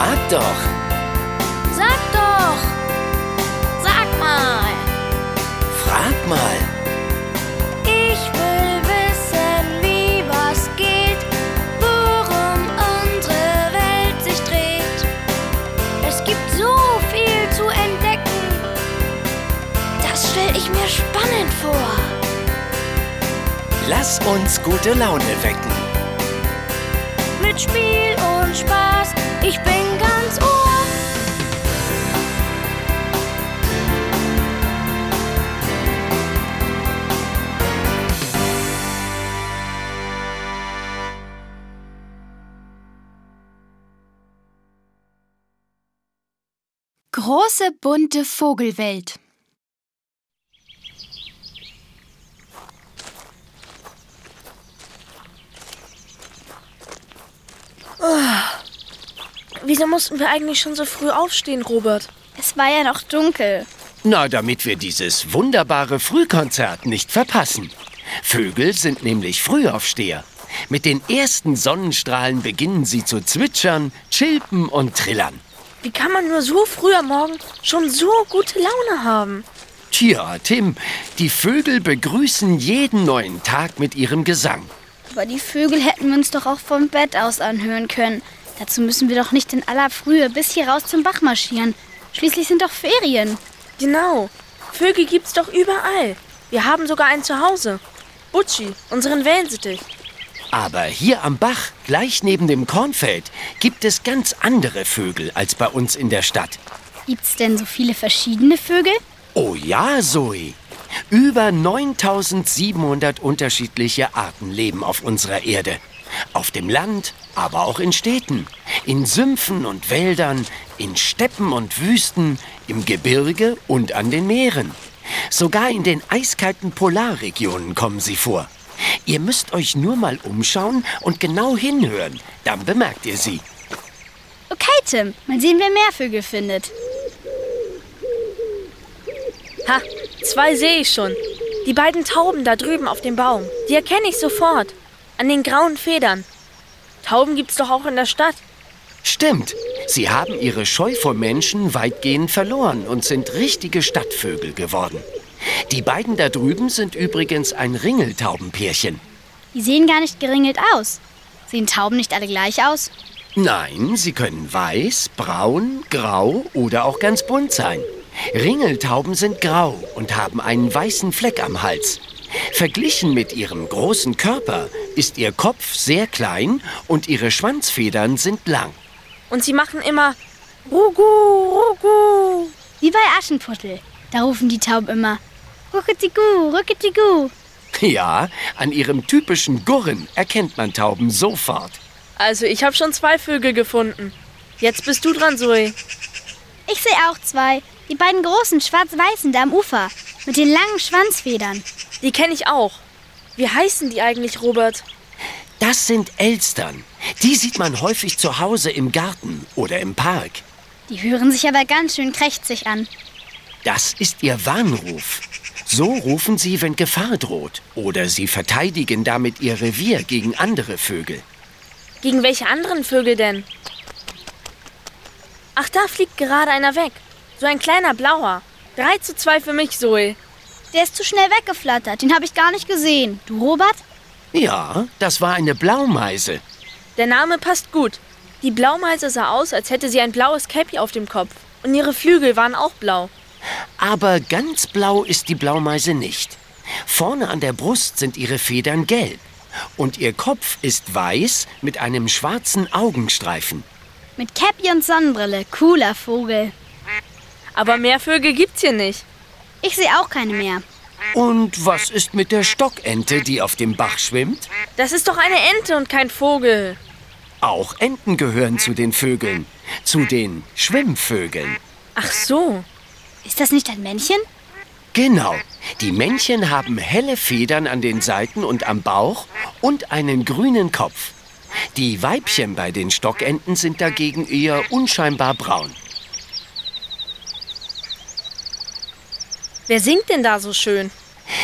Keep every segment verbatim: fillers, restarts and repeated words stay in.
Frag doch. Sag doch. Sag mal. Frag mal. Ich will wissen, wie was geht, worum unsere Welt sich dreht. Es gibt so viel zu entdecken. Das stell ich mir spannend vor. Lass uns gute Laune wecken. Mit Spiel und Spaß, ich bin ganz Ohr. Große bunte Vogelwelt. Wieso mussten wir eigentlich schon so früh aufstehen, Robert? Es war ja noch dunkel. Na, damit wir dieses wunderbare Frühkonzert nicht verpassen. Vögel sind nämlich Frühaufsteher. Mit den ersten Sonnenstrahlen beginnen sie zu zwitschern, chilpen und trillern. Wie kann man nur so früh am Morgen schon so gute Laune haben? Tja, Tim, die Vögel begrüßen jeden neuen Tag mit ihrem Gesang. Aber die Vögel hätten wir uns doch auch vom Bett aus anhören können. Dazu müssen wir doch nicht in aller Frühe bis hier raus zum Bach marschieren. Schließlich sind doch Ferien. Genau. Vögel gibt's doch überall. Wir haben sogar einen zu Hause. Butschi, unseren Wellensittich. Aber hier am Bach, gleich neben dem Kornfeld, gibt es ganz andere Vögel als bei uns in der Stadt. Gibt's denn so viele verschiedene Vögel? Oh ja, Zoe. Über neuntausendsiebenhundert unterschiedliche Arten leben auf unserer Erde. Auf dem Land, aber auch in Städten, in Sümpfen und Wäldern, in Steppen und Wüsten, im Gebirge und an den Meeren. Sogar in den eiskalten Polarregionen kommen sie vor. Ihr müsst euch nur mal umschauen und genau hinhören, dann bemerkt ihr sie. Okay, Tim, mal sehen, wer mehr Vögel findet. Ha, zwei sehe ich schon. Die beiden Tauben da drüben auf dem Baum, die erkenne ich sofort. An den grauen Federn. Tauben gibt's doch auch in der Stadt. Stimmt, sie haben ihre Scheu vor Menschen weitgehend verloren und sind richtige Stadtvögel geworden. Die beiden da drüben sind übrigens ein Ringeltaubenpärchen. Die sehen gar nicht geringelt aus. Sehen Tauben nicht alle gleich aus? Nein, sie können weiß, braun, grau oder auch ganz bunt sein. Ringeltauben sind grau und haben einen weißen Fleck am Hals. Verglichen mit ihrem großen Körper ist ihr Kopf sehr klein und ihre Schwanzfedern sind lang. Und sie machen immer Rugu, Rugu. Wie bei Aschenputtel. Da rufen die Tauben immer Rucketigu, Rucketigu. Ja, an ihrem typischen Gurren erkennt man Tauben sofort. Also ich habe schon zwei Vögel gefunden. Jetzt bist du dran, Zoe. Ich sehe auch zwei. Die beiden großen schwarz-weißen da am Ufer. Mit den langen Schwanzfedern. Die kenne ich auch. Wie heißen die eigentlich, Robert? Das sind Elstern. Die sieht man häufig zu Hause im Garten oder im Park. Die hören sich aber ganz schön krächzig an. Das ist ihr Warnruf. So rufen sie, wenn Gefahr droht. Oder sie verteidigen damit ihr Revier gegen andere Vögel. Gegen welche anderen Vögel denn? Ach, da fliegt gerade einer weg. So ein kleiner Blauer. drei zu zwei für mich, Zoe. Der ist zu schnell weggeflattert. Den habe ich gar nicht gesehen. Du, Robert? Ja, das war eine Blaumeise. Der Name passt gut. Die Blaumeise sah aus, als hätte sie ein blaues Käppi auf dem Kopf. Und ihre Flügel waren auch blau. Aber ganz blau ist die Blaumeise nicht. Vorne an der Brust sind ihre Federn gelb. Und ihr Kopf ist weiß mit einem schwarzen Augenstreifen. Mit Käppi und Sonnenbrille. Cooler Vogel. Aber mehr Vögel gibt's hier nicht. Ich sehe auch keine mehr. Und was ist mit der Stockente, die auf dem Bach schwimmt? Das ist doch eine Ente und kein Vogel. Auch Enten gehören zu den Vögeln. Zu den Schwimmvögeln. Ach so. Ist das nicht ein Männchen? Genau. Die Männchen haben helle Federn an den Seiten und am Bauch und einen grünen Kopf. Die Weibchen bei den Stockenten sind dagegen eher unscheinbar braun. Wer singt denn da so schön?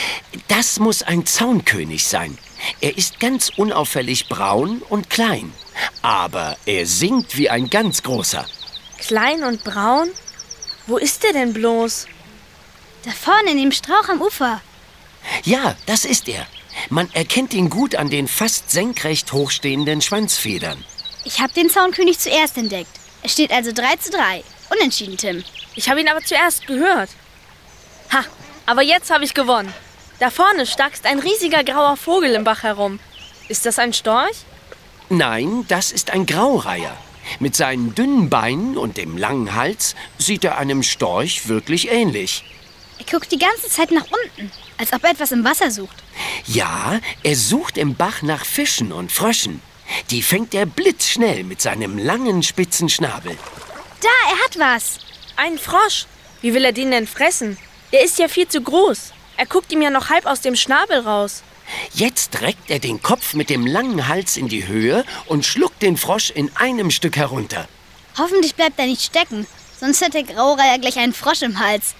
Das muss ein Zaunkönig sein. Er ist ganz unauffällig braun und klein, Aber er singt wie ein ganz großer. Klein und braun? Wo ist der denn bloß? Da vorne in dem Strauch am Ufer. Ja, das ist er. Man erkennt ihn gut an den fast senkrecht hochstehenden Schwanzfedern. Ich habe den Zaunkönig zuerst entdeckt. Es steht also drei zu drei. Unentschieden, Tim. Ich habe ihn aber zuerst gehört. Ha, aber jetzt habe ich gewonnen. Da vorne stackst ein riesiger grauer Vogel im Bach herum. Ist das ein Storch? Nein, das ist ein Graureiher. Mit seinen dünnen Beinen und dem langen Hals sieht er einem Storch wirklich ähnlich. Er guckt die ganze Zeit nach unten, als ob er etwas im Wasser sucht. Ja, er sucht im Bach nach Fischen und Fröschen. Die fängt er blitzschnell mit seinem langen, spitzen Schnabel. Da, er hat was. Ein Frosch. Wie will er den denn fressen? Der ist ja viel zu groß. Er guckt ihm ja noch halb aus dem Schnabel raus. Jetzt reckt er den Kopf mit dem langen Hals in die Höhe und schluckt den Frosch in einem Stück herunter. Hoffentlich bleibt er nicht stecken, sonst hat der Graureiher gleich einen Frosch im Hals.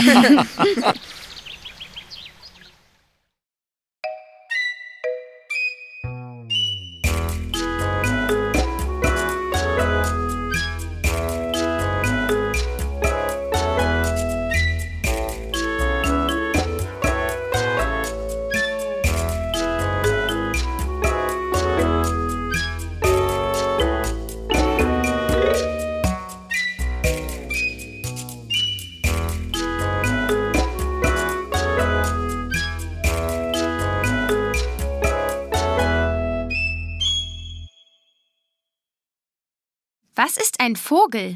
Was ist ein Vogel?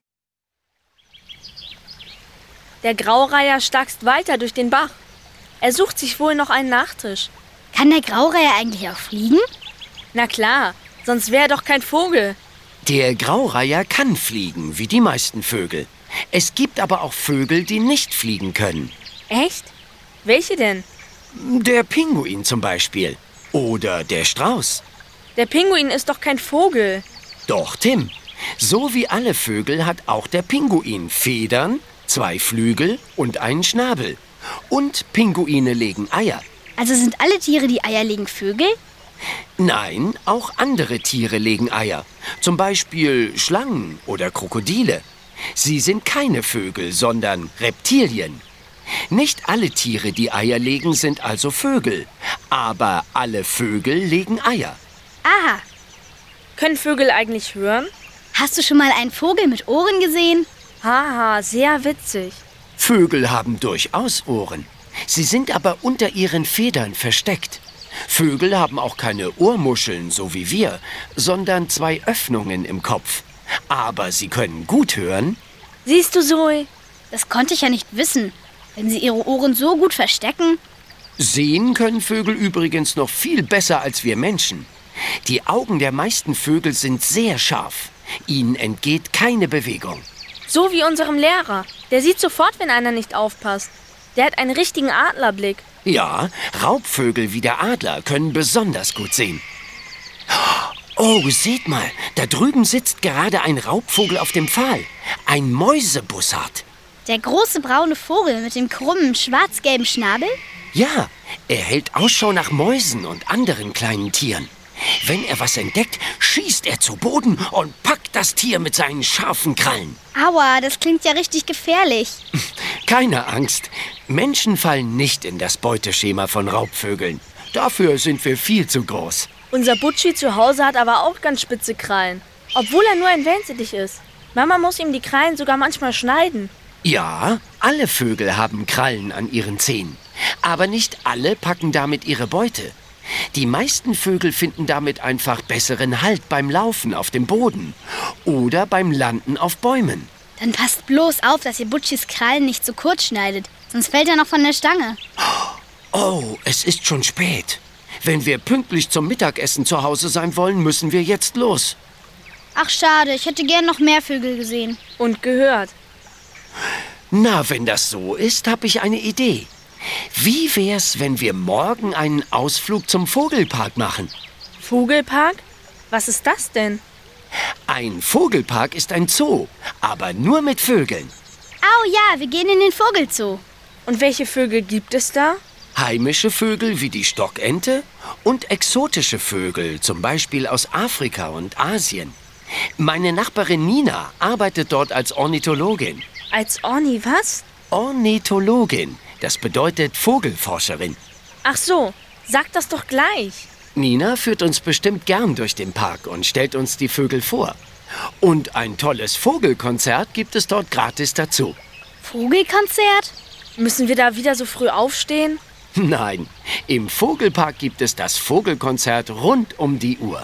Der Graureiher stackst weiter durch den Bach. Er sucht sich wohl noch einen Nachtisch. Kann der Graureiher eigentlich auch fliegen? Na klar, sonst wäre er doch kein Vogel. Der Graureiher kann fliegen, wie die meisten Vögel. Es gibt aber auch Vögel, die nicht fliegen können. Echt? Welche denn? Der Pinguin zum Beispiel. Oder der Strauß. Der Pinguin ist doch kein Vogel. Doch, Tim. So wie alle Vögel hat auch der Pinguin Federn, zwei Flügel und einen Schnabel. Und Pinguine legen Eier. Also sind alle Tiere, die Eier legen, Vögel? Nein, auch andere Tiere legen Eier. Zum Beispiel Schlangen oder Krokodile. Sie sind keine Vögel, sondern Reptilien. Nicht alle Tiere, die Eier legen, sind also Vögel. Aber alle Vögel legen Eier. Aha. Können Vögel eigentlich hören? Hast du schon mal einen Vogel mit Ohren gesehen? Haha, sehr witzig. Vögel haben durchaus Ohren. Sie sind aber unter ihren Federn versteckt. Vögel haben auch keine Ohrmuscheln, so wie wir, sondern zwei Öffnungen im Kopf. Aber sie können gut hören. Siehst du, Zoe? Das konnte ich ja nicht wissen. Wenn sie ihre Ohren so gut verstecken. Sehen können Vögel übrigens noch viel besser als wir Menschen. Die Augen der meisten Vögel sind sehr scharf. Ihnen entgeht keine Bewegung. So wie unserem Lehrer. Der sieht sofort, wenn einer nicht aufpasst. Der hat einen richtigen Adlerblick. Ja, Raubvögel wie der Adler können besonders gut sehen. Oh, seht mal, da drüben sitzt gerade ein Raubvogel auf dem Pfahl. Ein Mäusebussard. Der große braune Vogel mit dem krummen, schwarz-gelben Schnabel? Ja, er hält Ausschau nach Mäusen und anderen kleinen Tieren. Wenn er was entdeckt, schießt er zu Boden und packt das Tier mit seinen scharfen Krallen. Aua, das klingt ja richtig gefährlich. Keine Angst. Menschen fallen nicht in das Beuteschema von Raubvögeln. Dafür sind wir viel zu groß. Unser Butschi zu Hause hat aber auch ganz spitze Krallen. Obwohl er nur ein Wellensittich ist. Mama muss ihm die Krallen sogar manchmal schneiden. Ja, alle Vögel haben Krallen an ihren Zähnen. Aber nicht alle packen damit ihre Beute. Die meisten Vögel finden damit einfach besseren Halt beim Laufen auf dem Boden oder beim Landen auf Bäumen. Dann passt bloß auf, dass ihr Butschis Krallen nicht zu kurz schneidet. Sonst fällt er noch von der Stange. Oh, es ist schon spät. Wenn wir pünktlich zum Mittagessen zu Hause sein wollen, müssen wir jetzt los. Ach schade, ich hätte gern noch mehr Vögel gesehen. Und gehört. Na, wenn das so ist, habe ich eine Idee. Wie wär's, wenn wir morgen einen Ausflug zum Vogelpark machen? Vogelpark? Was ist das denn? Ein Vogelpark ist ein Zoo, aber nur mit Vögeln. Au ja, wir gehen in den Vogelzoo. Und welche Vögel gibt es da? Heimische Vögel wie die Stockente Und exotische Vögel, zum Beispiel aus Afrika und Asien. Meine Nachbarin Nina arbeitet dort als Ornithologin. Als Orni was? Ornithologin, das bedeutet Vogelforscherin. Ach so, sag das doch gleich. Nina führt uns bestimmt gern durch den Park und stellt uns die Vögel vor. Und ein tolles Vogelkonzert gibt es dort gratis dazu. Vogelkonzert? Müssen wir da wieder so früh aufstehen? Nein, im Vogelpark gibt es das Vogelkonzert rund um die Uhr.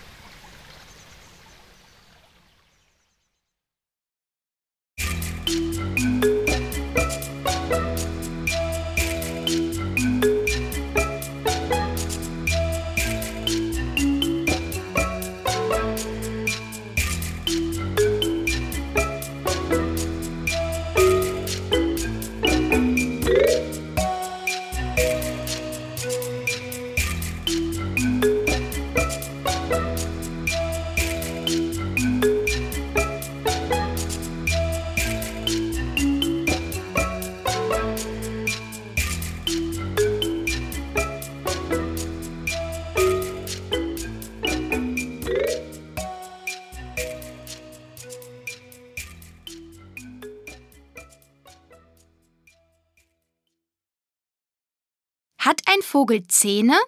Hat ein Vogel Zähne?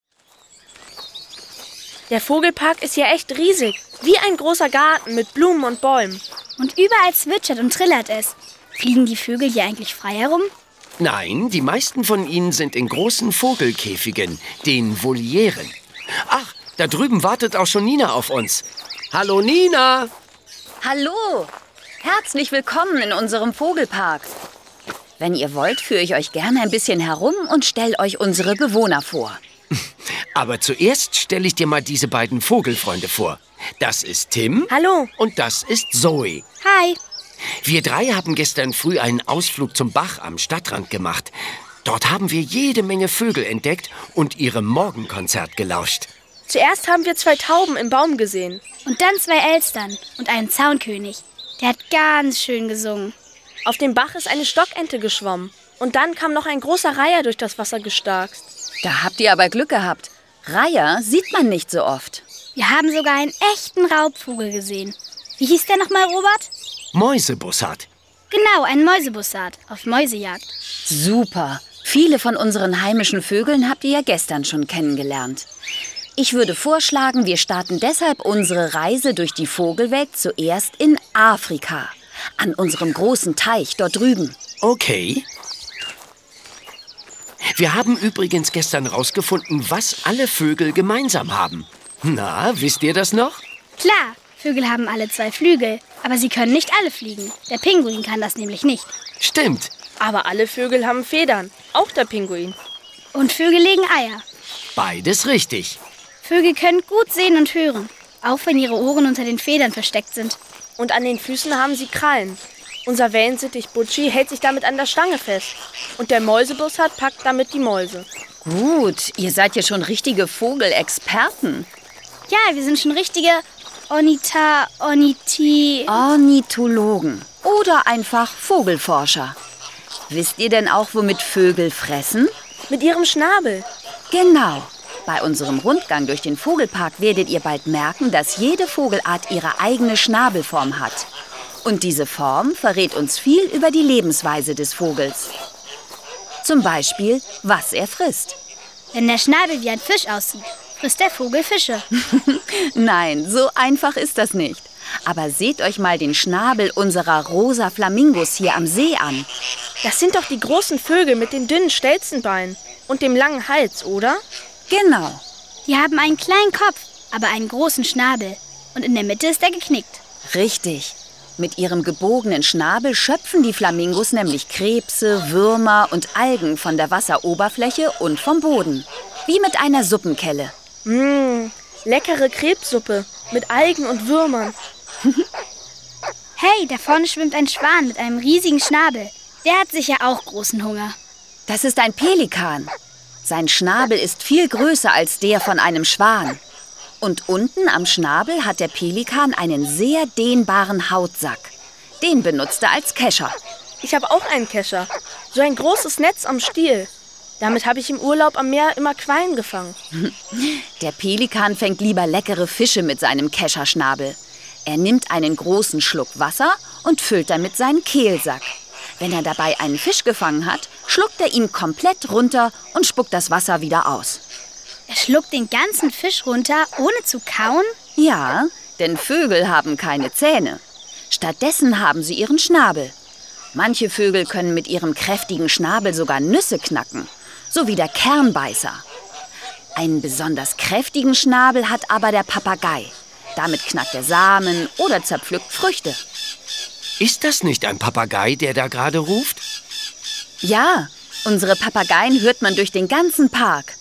Der Vogelpark ist ja echt riesig. Wie ein großer Garten mit Blumen und Bäumen. Und überall zwitschert und trillert es. Fliegen die Vögel hier eigentlich frei herum? Nein, die meisten von ihnen sind in großen Vogelkäfigen, den Volieren. Ach, da drüben wartet auch schon Nina auf uns. Hallo Nina! Hallo! Herzlich willkommen in unserem Vogelpark. Wenn ihr wollt, führe ich euch gerne ein bisschen herum und stelle euch unsere Bewohner vor. Aber zuerst stelle ich dir mal diese beiden Vogelfreunde vor. Das ist Tim. Hallo. Und das ist Zoe. Hi. Wir drei haben gestern früh einen Ausflug zum Bach am Stadtrand gemacht. Dort haben wir jede Menge Vögel entdeckt und ihrem Morgenkonzert gelauscht. Zuerst haben wir zwei Tauben im Baum gesehen. Und dann zwei Elstern und einen Zaunkönig. Der hat ganz schön gesungen. Auf dem Bach ist eine Stockente geschwommen. Und dann kam noch ein großer Reiher durch das Wasser gestarkst. Da habt ihr aber Glück gehabt. Reiher sieht man nicht so oft. Wir haben sogar einen echten Raubvogel gesehen. Wie hieß der nochmal, Robert? Mäusebussard. Genau, ein Mäusebussard auf Mäusejagd. Super. Viele von unseren heimischen Vögeln habt ihr ja gestern schon kennengelernt. Ich würde vorschlagen, wir starten deshalb unsere Reise durch die Vogelwelt zuerst in Afrika. An unserem großen Teich dort drüben. Okay. Wir haben übrigens gestern rausgefunden, was alle Vögel gemeinsam haben. Na, wisst ihr das noch? Klar, Vögel haben alle zwei Flügel, aber sie können nicht alle fliegen. Der Pinguin kann das nämlich nicht. Stimmt. Aber alle Vögel haben Federn, auch der Pinguin. Und Vögel legen Eier. Beides richtig. Vögel können gut sehen und hören, auch wenn ihre Ohren unter den Federn versteckt sind. Und an den Füßen haben sie Krallen. Unser Wellensittich Butschi hält sich damit an der Stange fest. Und der Mäusebussard packt damit die Mäuse. Gut, ihr seid ja schon richtige Vogelexperten. Ja, wir sind schon richtige Ornitha, Orniti... Ornithologen oder einfach Vogelforscher. Wisst ihr denn auch, womit Vögel fressen? Mit ihrem Schnabel. Genau. Bei unserem Rundgang durch den Vogelpark werdet ihr bald merken, dass jede Vogelart ihre eigene Schnabelform hat. Und diese Form verrät uns viel über die Lebensweise des Vogels. Zum Beispiel, was er frisst. Wenn der Schnabel wie ein Fisch aussieht, frisst der Vogel Fische. Nein, so einfach ist das nicht. Aber seht euch mal den Schnabel unserer rosa Flamingos hier am See an. Das sind doch die großen Vögel mit den dünnen Stelzenbeinen und dem langen Hals, oder? Genau. Die haben einen kleinen Kopf, aber einen großen Schnabel. Und in der Mitte ist er geknickt. Richtig. Mit ihrem gebogenen Schnabel schöpfen die Flamingos nämlich Krebse, Würmer und Algen von der Wasseroberfläche und vom Boden. Wie mit einer Suppenkelle. Mmh, leckere Krebssuppe mit Algen und Würmern. Hey, da vorne schwimmt ein Schwan mit einem riesigen Schnabel. Der hat sicher auch großen Hunger. Das ist ein Pelikan. Sein Schnabel ist viel größer als der von einem Schwan. Und unten am Schnabel hat der Pelikan einen sehr dehnbaren Hautsack. Den benutzt er als Kescher. Ich habe auch einen Kescher. So ein großes Netz am Stiel. Damit habe ich im Urlaub am Meer immer Quallen gefangen. Der Pelikan fängt lieber leckere Fische mit seinem Kescherschnabel. Er nimmt einen großen Schluck Wasser und füllt damit seinen Kehlsack. Wenn er dabei einen Fisch gefangen hat, schluckt er ihn komplett runter und spuckt das Wasser wieder aus. Er schluckt den ganzen Fisch runter, ohne zu kauen? Ja, denn Vögel haben keine Zähne. Stattdessen haben sie ihren Schnabel. Manche Vögel können mit ihrem kräftigen Schnabel sogar Nüsse knacken, so wie der Kernbeißer. Einen besonders kräftigen Schnabel hat aber der Papagei. Damit knackt er Samen oder zerpflückt Früchte. Ist das nicht ein Papagei, der da gerade ruft? Ja, unsere Papageien hört man durch den ganzen Park.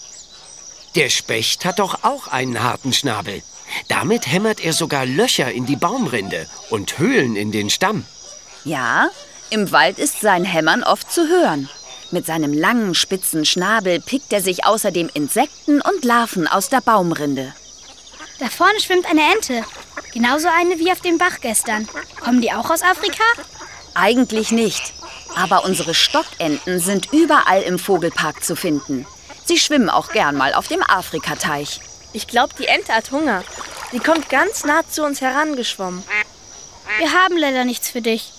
Der Specht hat doch auch einen harten Schnabel. Damit hämmert er sogar Löcher in die Baumrinde und Höhlen in den Stamm. Ja, im Wald ist sein Hämmern oft zu hören. Mit seinem langen, spitzen Schnabel pickt er sich außerdem Insekten und Larven aus der Baumrinde. Da vorne schwimmt eine Ente. Genauso eine wie auf dem Bach gestern. Kommen die auch aus Afrika? Eigentlich nicht. Aber unsere Stockenten sind überall im Vogelpark zu finden. Sie schwimmen auch gern mal auf dem Afrikateich. Ich glaube, die Ente hat Hunger. Die kommt ganz nah zu uns herangeschwommen. Wir haben leider nichts für dich.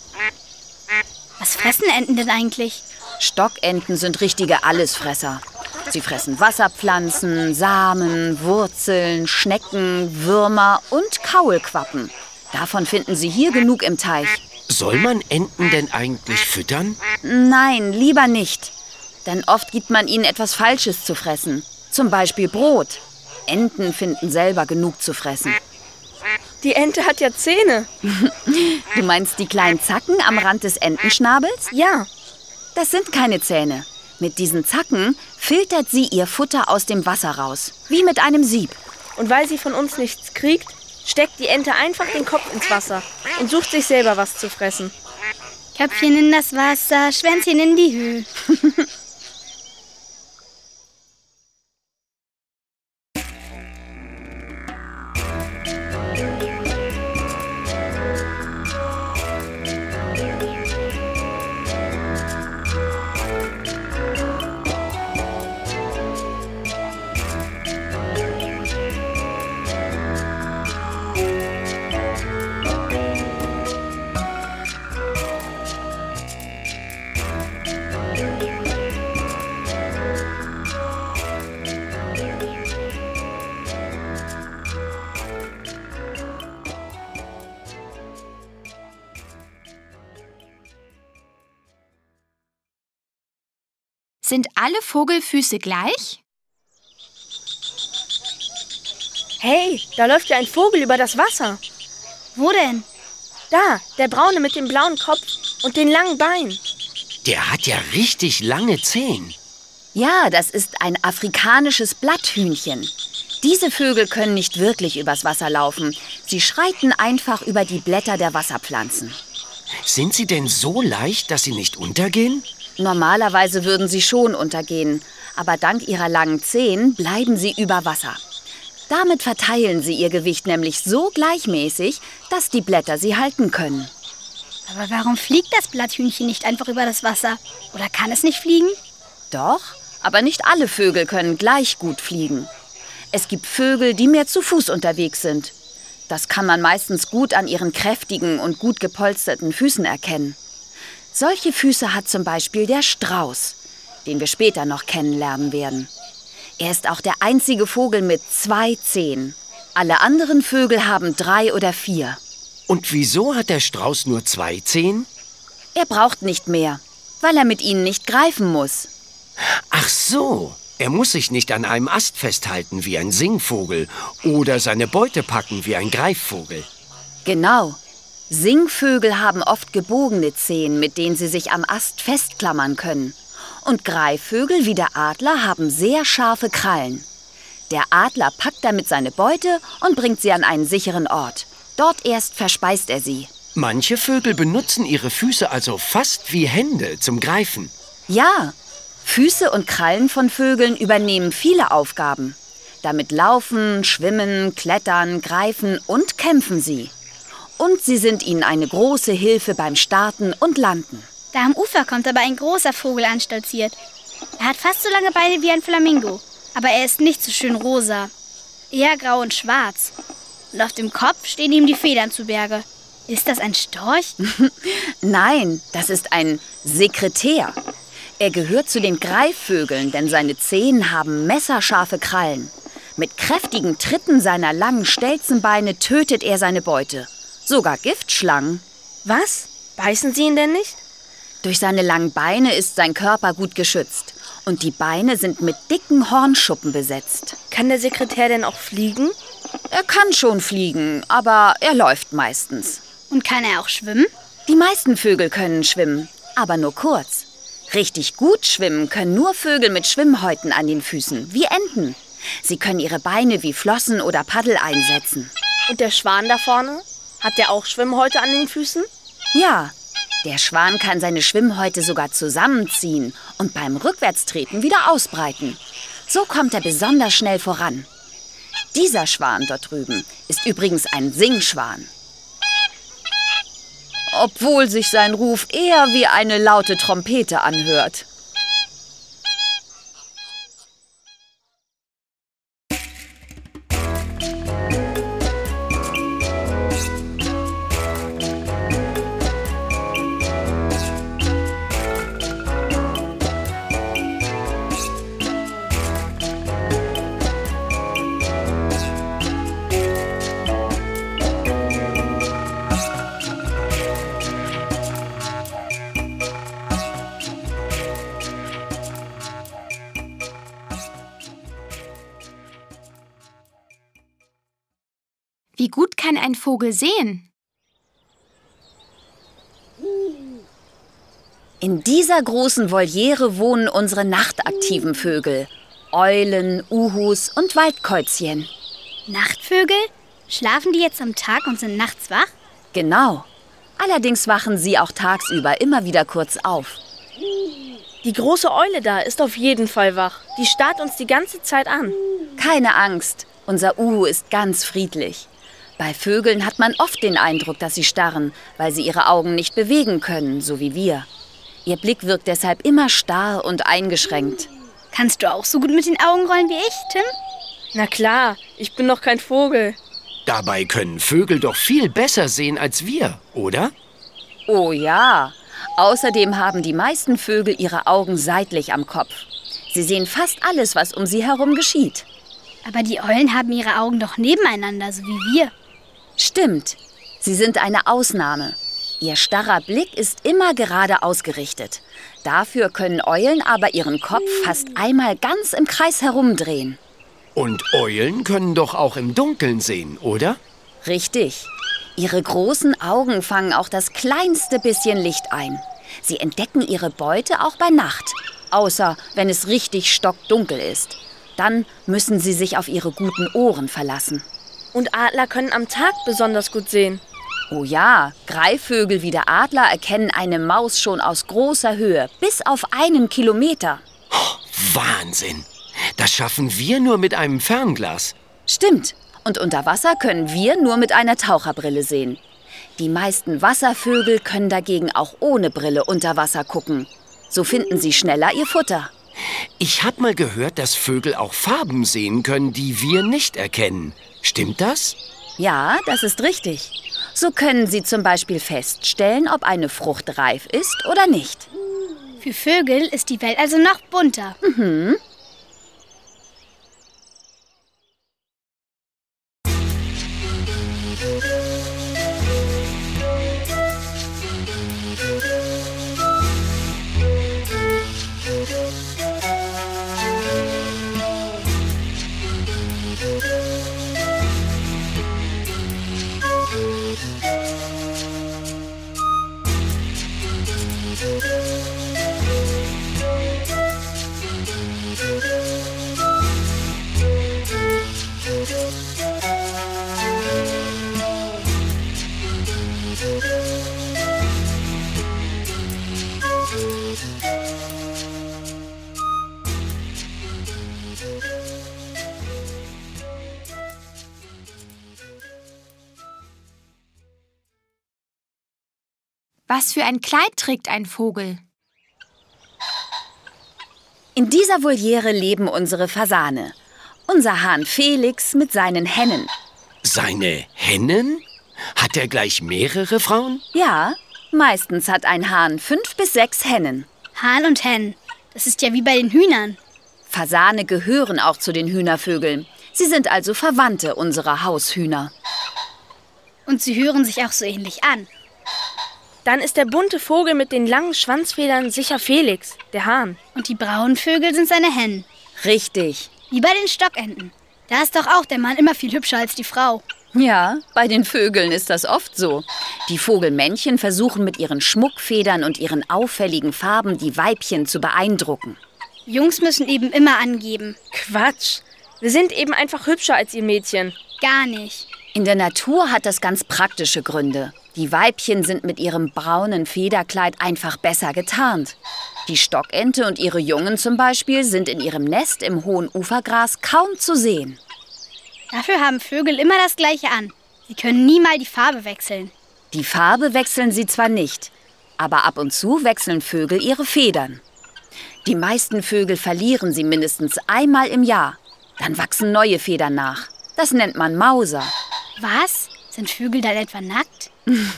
Was fressen Enten denn eigentlich? Stockenten sind richtige Allesfresser. Sie fressen Wasserpflanzen, Samen, Wurzeln, Schnecken, Würmer und Kaulquappen. Davon finden Sie hier genug im Teich. Soll man Enten denn eigentlich füttern? Nein, lieber nicht. Denn oft gibt man ihnen etwas Falsches zu fressen. Zum Beispiel Brot. Enten finden selber genug zu fressen. Die Ente hat ja Zähne. Du meinst die kleinen Zacken am Rand des Entenschnabels? Ja. Das sind keine Zähne. Mit diesen Zacken filtert sie ihr Futter aus dem Wasser raus, wie mit einem Sieb. Und weil sie von uns nichts kriegt, steckt die Ente einfach den Kopf ins Wasser und sucht sich selber was zu fressen. Köpfchen in das Wasser, Schwänzchen in die Höhe. Sind alle Vogelfüße gleich? Hey, da läuft ja ein Vogel über das Wasser. Wo denn? Da, der braune mit dem blauen Kopf und den langen Beinen. Der hat ja richtig lange Zehen. Ja, das ist ein afrikanisches Blatthühnchen. Diese Vögel können nicht wirklich übers Wasser laufen. Sie schreiten einfach über die Blätter der Wasserpflanzen. Sind sie denn so leicht, dass sie nicht untergehen? Normalerweise würden sie schon untergehen, aber dank ihrer langen Zehen bleiben sie über Wasser. Damit verteilen sie ihr Gewicht nämlich so gleichmäßig, dass die Blätter sie halten können. Aber warum fliegt das Blatthühnchen nicht einfach über das Wasser? Oder kann es nicht fliegen? Doch, aber nicht alle Vögel können gleich gut fliegen. Es gibt Vögel, die mehr zu Fuß unterwegs sind. Das kann man meistens gut an ihren kräftigen und gut gepolsterten Füßen erkennen. Solche Füße hat zum Beispiel der Strauß, den wir später noch kennenlernen werden. Er ist auch der einzige Vogel mit zwei Zehen. Alle anderen Vögel haben drei oder vier. Und wieso hat der Strauß nur zwei Zehen? Er braucht nicht mehr, weil er mit ihnen nicht greifen muss. Ach so, er muss sich nicht an einem Ast festhalten wie ein Singvogel oder seine Beute packen wie ein Greifvogel. Genau. Singvögel haben oft gebogene Zehen, mit denen sie sich am Ast festklammern können. Und Greifvögel wie der Adler haben sehr scharfe Krallen. Der Adler packt damit seine Beute und bringt sie an einen sicheren Ort. Dort erst verspeist er sie. Manche Vögel benutzen ihre Füße also fast wie Hände zum Greifen. Ja, Füße und Krallen von Vögeln übernehmen viele Aufgaben. Damit laufen, schwimmen, klettern, greifen und kämpfen sie. Und sie sind ihnen eine große Hilfe beim Starten und Landen. Da am Ufer kommt aber ein großer Vogel anstolziert. Er hat fast so lange Beine wie ein Flamingo. Aber er ist nicht so schön rosa. Eher grau und schwarz. Und auf dem Kopf stehen ihm die Federn zu Berge. Ist das ein Storch? Nein, das ist ein Sekretär. Er gehört zu den Greifvögeln, denn seine Zehen haben messerscharfe Krallen. Mit kräftigen Tritten seiner langen Stelzenbeine tötet er seine Beute. Sogar Giftschlangen. Was? Beißen sie ihn denn nicht? Durch seine langen Beine ist sein Körper gut geschützt. Und die Beine sind mit dicken Hornschuppen besetzt. Kann der Sekretär denn auch fliegen? Er kann schon fliegen, aber er läuft meistens. Und kann er auch schwimmen? Die meisten Vögel können schwimmen, aber nur kurz. Richtig gut schwimmen können nur Vögel mit Schwimmhäuten an den Füßen, wie Enten. Sie können ihre Beine wie Flossen oder Paddel einsetzen. Und der Schwan da vorne? Hat der auch Schwimmhäute an den Füßen? Ja, der Schwan kann seine Schwimmhäute sogar zusammenziehen und beim Rückwärtstreten wieder ausbreiten. So kommt er besonders schnell voran. Dieser Schwan dort drüben ist übrigens ein Singschwan. Obwohl sich sein Ruf eher wie eine laute Trompete anhört. Wie gut kann ein Vogel sehen? In dieser großen Voliere wohnen unsere nachtaktiven Vögel. Eulen, Uhus und Waldkäuzchen. Nachtvögel? Schlafen die jetzt am Tag und sind nachts wach? Genau. Allerdings wachen sie auch tagsüber immer wieder kurz auf. Die große Eule da ist auf jeden Fall wach. Die starrt uns die ganze Zeit an. Keine Angst, unser Uhu ist ganz friedlich. Bei Vögeln hat man oft den Eindruck, dass sie starren, weil sie ihre Augen nicht bewegen können, so wie wir. Ihr Blick wirkt deshalb immer starr und eingeschränkt. Kannst du auch so gut mit den Augen rollen wie ich, Tim? Na klar, ich bin doch kein Vogel. Dabei können Vögel doch viel besser sehen als wir, oder? Oh ja. Außerdem haben die meisten Vögel ihre Augen seitlich am Kopf. Sie sehen fast alles, was um sie herum geschieht. Aber die Eulen haben ihre Augen doch nebeneinander, so wie wir. Stimmt. Sie sind eine Ausnahme. Ihr starrer Blick ist immer gerade ausgerichtet. Dafür können Eulen aber ihren Kopf fast einmal ganz im Kreis herumdrehen. Und Eulen können doch auch im Dunkeln sehen, oder? Richtig. Ihre großen Augen fangen auch das kleinste bisschen Licht ein. Sie entdecken ihre Beute auch bei Nacht. Außer wenn es richtig stockdunkel ist. Dann müssen sie sich auf ihre guten Ohren verlassen. Und Adler können am Tag besonders gut sehen. Oh ja, Greifvögel wie der Adler erkennen eine Maus schon aus großer Höhe, bis auf einen Kilometer. Oh, Wahnsinn! Das schaffen wir nur mit einem Fernglas. Stimmt. Und unter Wasser können wir nur mit einer Taucherbrille sehen. Die meisten Wasservögel können dagegen auch ohne Brille unter Wasser gucken. So finden sie schneller ihr Futter. Ich habe mal gehört, dass Vögel auch Farben sehen können, die wir nicht erkennen. Stimmt das? Ja, das ist richtig. So können sie zum Beispiel feststellen, ob eine Frucht reif ist oder nicht. Für Vögel ist die Welt also noch bunter. Mhm. Was für ein Kleid trägt ein Vogel? In dieser Voliere leben unsere Fasane. Unser Hahn Felix mit seinen Hennen. Seine Hennen? Hat er gleich mehrere Frauen? Ja, meistens hat ein Hahn fünf bis sechs Hennen. Hahn und Hen. Das ist ja wie bei den Hühnern. Fasane gehören auch zu den Hühnervögeln. Sie sind also Verwandte unserer Haushühner. Und sie hören sich auch so ähnlich an. Dann ist der bunte Vogel mit den langen Schwanzfedern sicher Felix, der Hahn. Und die braunen Vögel sind seine Hennen. Richtig. Wie bei den Stockenten. Da ist doch auch der Mann immer viel hübscher als die Frau. Ja, bei den Vögeln ist das oft so. Die Vogelmännchen versuchen mit ihren Schmuckfedern und ihren auffälligen Farben die Weibchen zu beeindrucken. Jungs müssen eben immer angeben. Quatsch. Wir sind eben einfach hübscher als ihr Mädchen. Gar nicht. In der Natur hat das ganz praktische Gründe. Die Weibchen sind mit ihrem braunen Federkleid einfach besser getarnt. Die Stockente und ihre Jungen zum Beispiel sind in ihrem Nest im hohen Ufergras kaum zu sehen. Dafür haben Vögel immer das Gleiche an. Sie können nie mal die Farbe wechseln. Die Farbe wechseln sie zwar nicht, aber ab und zu wechseln Vögel ihre Federn. Die meisten Vögel verlieren sie mindestens einmal im Jahr. Dann wachsen neue Federn nach. Das nennt man Mauser. Was? Sind Vögel dann etwa nackt?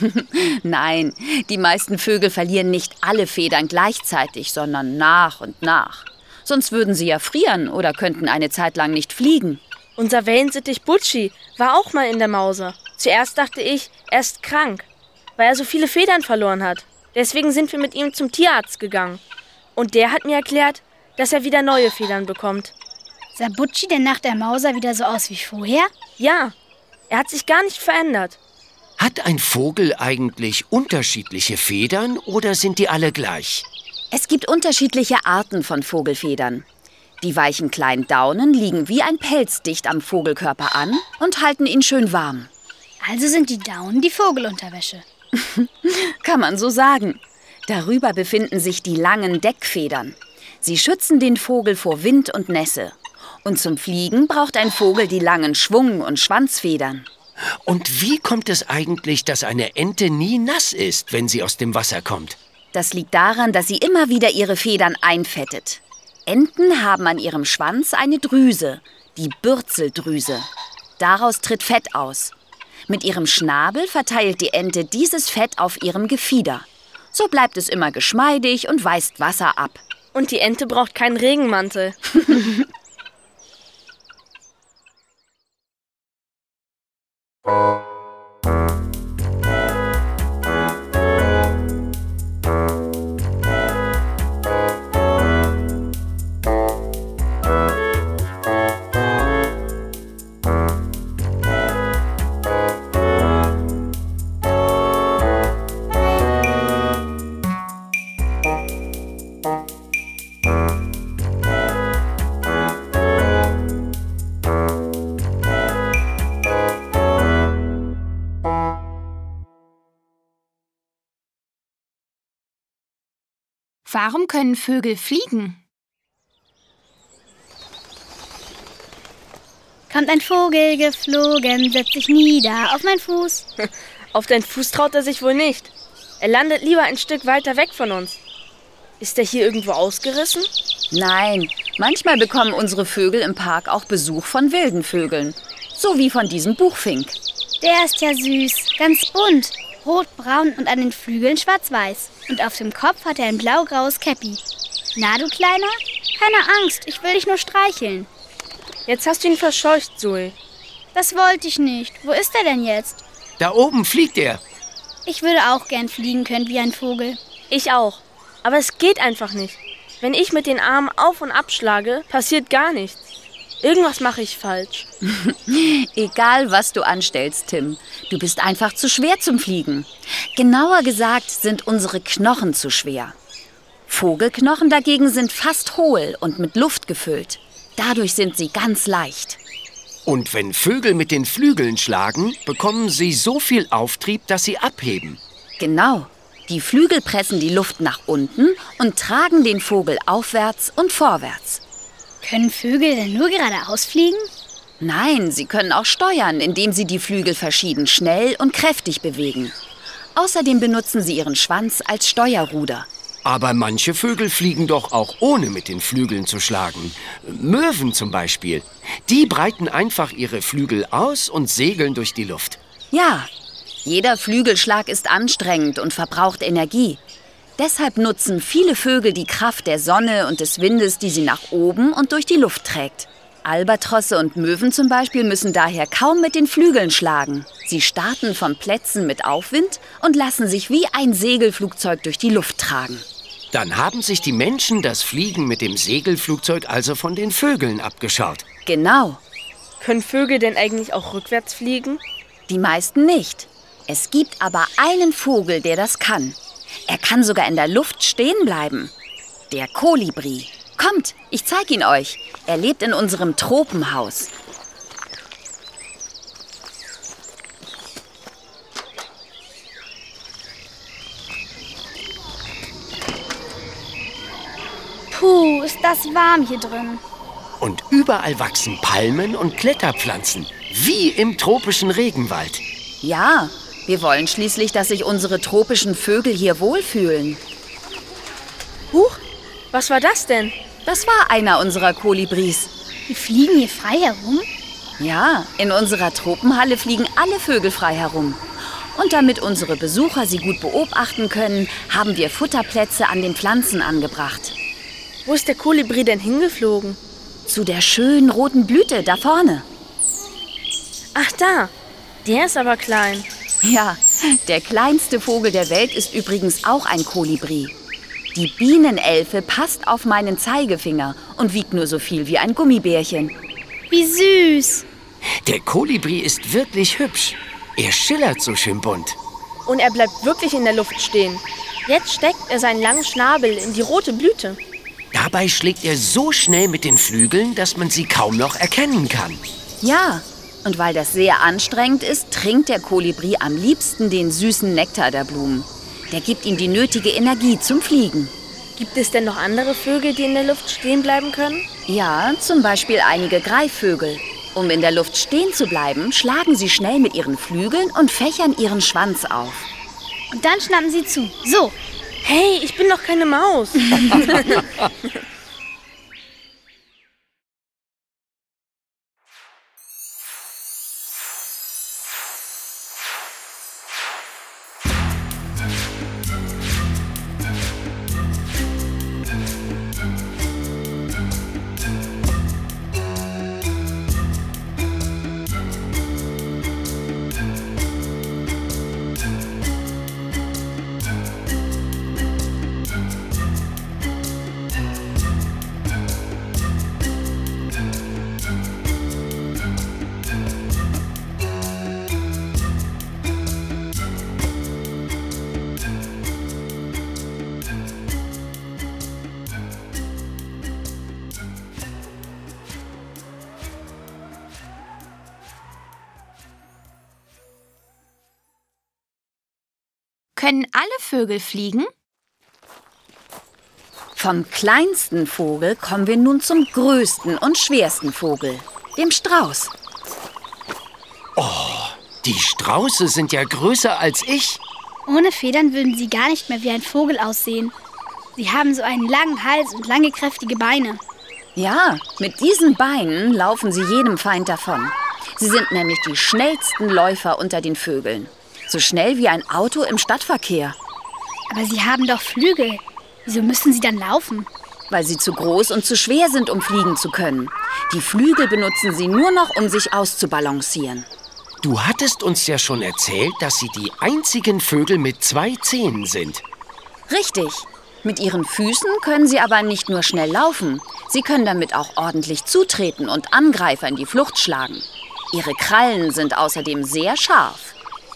Nein, die meisten Vögel verlieren nicht alle Federn gleichzeitig, sondern nach und nach. Sonst würden sie ja frieren oder könnten eine Zeit lang nicht fliegen. Unser Wellensittich Butschi war auch mal in der Mauser. Zuerst dachte ich, er ist krank, weil er so viele Federn verloren hat. Deswegen sind wir mit ihm zum Tierarzt gegangen. Und der hat mir erklärt, dass er wieder neue Federn bekommt. Sah Butschi denn nach der Mauser wieder so aus wie vorher? Ja, er hat sich gar nicht verändert. Hat ein Vogel eigentlich unterschiedliche Federn oder sind die alle gleich? Es gibt unterschiedliche Arten von Vogelfedern. Die weichen kleinen Daunen liegen wie ein Pelz dicht am Vogelkörper an und halten ihn schön warm. Also sind die Daunen die Vogelunterwäsche. Kann man so sagen. Darüber befinden sich die langen Deckfedern. Sie schützen den Vogel vor Wind und Nässe. Und zum Fliegen braucht ein Vogel die langen Schwung- und Schwanzfedern. Und wie kommt es eigentlich, dass eine Ente nie nass ist, wenn sie aus dem Wasser kommt? Das liegt daran, dass sie immer wieder ihre Federn einfettet. Enten haben an ihrem Schwanz eine Drüse, die Bürzeldrüse. Daraus tritt Fett aus. Mit ihrem Schnabel verteilt die Ente dieses Fett auf ihrem Gefieder. So bleibt es immer geschmeidig und weist Wasser ab. Und die Ente braucht keinen Regenmantel. Warum können Vögel fliegen? Kommt ein Vogel geflogen, setzt sich nieder auf meinen Fuß. Auf deinen Fuß traut er sich wohl nicht. Er landet lieber ein Stück weiter weg von uns. Ist er hier irgendwo ausgerissen? Nein, manchmal bekommen unsere Vögel im Park auch Besuch von wilden Vögeln. So wie von diesem Buchfink. Der ist ja süß, ganz bunt. Rot-braun und an den Flügeln schwarz-weiß. Und auf dem Kopf hat er ein blau-graues Käppi. Na, du Kleiner? Keine Angst, ich will dich nur streicheln. Jetzt hast du ihn verscheucht, Zoe. Das wollte ich nicht. Wo ist er denn jetzt? Da oben fliegt er. Ich würde auch gern fliegen können wie ein Vogel. Ich auch. Aber es geht einfach nicht. Wenn ich mit den Armen auf und abschlage, passiert gar nichts. Irgendwas mache ich falsch. Egal, was du anstellst, Tim. Du bist einfach zu schwer zum Fliegen. Genauer gesagt sind unsere Knochen zu schwer. Vogelknochen dagegen sind fast hohl und mit Luft gefüllt. Dadurch sind sie ganz leicht. Und wenn Vögel mit den Flügeln schlagen, bekommen sie so viel Auftrieb, dass sie abheben. Genau. Die Flügel pressen die Luft nach unten und tragen den Vogel aufwärts und vorwärts. Können Vögel denn nur geradeaus fliegen? Nein, sie können auch steuern, indem sie die Flügel verschieden schnell und kräftig bewegen. Außerdem benutzen sie ihren Schwanz als Steuerruder. Aber manche Vögel fliegen doch auch ohne mit den Flügeln zu schlagen. Möwen zum Beispiel. Die breiten einfach ihre Flügel aus und segeln durch die Luft. Ja, jeder Flügelschlag ist anstrengend und verbraucht Energie. Deshalb nutzen viele Vögel die Kraft der Sonne und des Windes, die sie nach oben und durch die Luft trägt. Albatrosse und Möwen zum Beispiel müssen daher kaum mit den Flügeln schlagen. Sie starten von Plätzen mit Aufwind und lassen sich wie ein Segelflugzeug durch die Luft tragen. Dann haben sich die Menschen das Fliegen mit dem Segelflugzeug also von den Vögeln abgeschaut. Genau. Können Vögel denn eigentlich auch rückwärts fliegen? Die meisten nicht. Es gibt aber einen Vogel, der das kann. Er kann sogar in der Luft stehen bleiben. Der Kolibri. Kommt, ich zeig ihn euch. Er lebt in unserem Tropenhaus. Puh, ist das warm hier drin. Und überall wachsen Palmen und Kletterpflanzen, wie im tropischen Regenwald. Ja, wir wollen schließlich, dass sich unsere tropischen Vögel hier wohlfühlen. Huch, was war das denn? Das war einer unserer Kolibris. Die fliegen hier frei herum? Ja, in unserer Tropenhalle fliegen alle Vögel frei herum. Und damit unsere Besucher sie gut beobachten können, haben wir Futterplätze an den Pflanzen angebracht. Wo ist der Kolibri denn hingeflogen? Zu der schönen roten Blüte da vorne. Ach da, der ist aber klein. Ja, der kleinste Vogel der Welt ist übrigens auch ein Kolibri. Die Bienenelfe passt auf meinen Zeigefinger und wiegt nur so viel wie ein Gummibärchen. Wie süß. Der Kolibri ist wirklich hübsch. Er schillert so schön bunt. Und er bleibt wirklich in der Luft stehen. Jetzt steckt er seinen langen Schnabel in die rote Blüte. Dabei schlägt er so schnell mit den Flügeln, dass man sie kaum noch erkennen kann. Ja, und weil das sehr anstrengend ist, trinkt der Kolibri am liebsten den süßen Nektar der Blumen. Der gibt ihm die nötige Energie zum Fliegen. Gibt es denn noch andere Vögel, die in der Luft stehen bleiben können? Ja, zum Beispiel einige Greifvögel. Um in der Luft stehen zu bleiben, schlagen sie schnell mit ihren Flügeln und fächern ihren Schwanz auf. Und dann schnappen sie zu. So. Hey, ich bin doch keine Maus. Können alle Vögel fliegen? Vom kleinsten Vogel kommen wir nun zum größten und schwersten Vogel, dem Strauß. Oh, die Strauße sind ja größer als ich. Ohne Federn würden sie gar nicht mehr wie ein Vogel aussehen. Sie haben so einen langen Hals und lange, kräftige Beine. Ja, mit diesen Beinen laufen sie jedem Feind davon. Sie sind nämlich die schnellsten Läufer unter den Vögeln. So schnell wie ein Auto im Stadtverkehr. Aber sie haben doch Flügel. Wieso müssen sie dann laufen? Weil sie zu groß und zu schwer sind, um fliegen zu können. Die Flügel benutzen sie nur noch, um sich auszubalancieren. Du hattest uns ja schon erzählt, dass sie die einzigen Vögel mit zwei Zähnen sind. Richtig. Mit ihren Füßen können sie aber nicht nur schnell laufen. Sie können damit auch ordentlich zutreten und Angreifer in die Flucht schlagen. Ihre Krallen sind außerdem sehr scharf.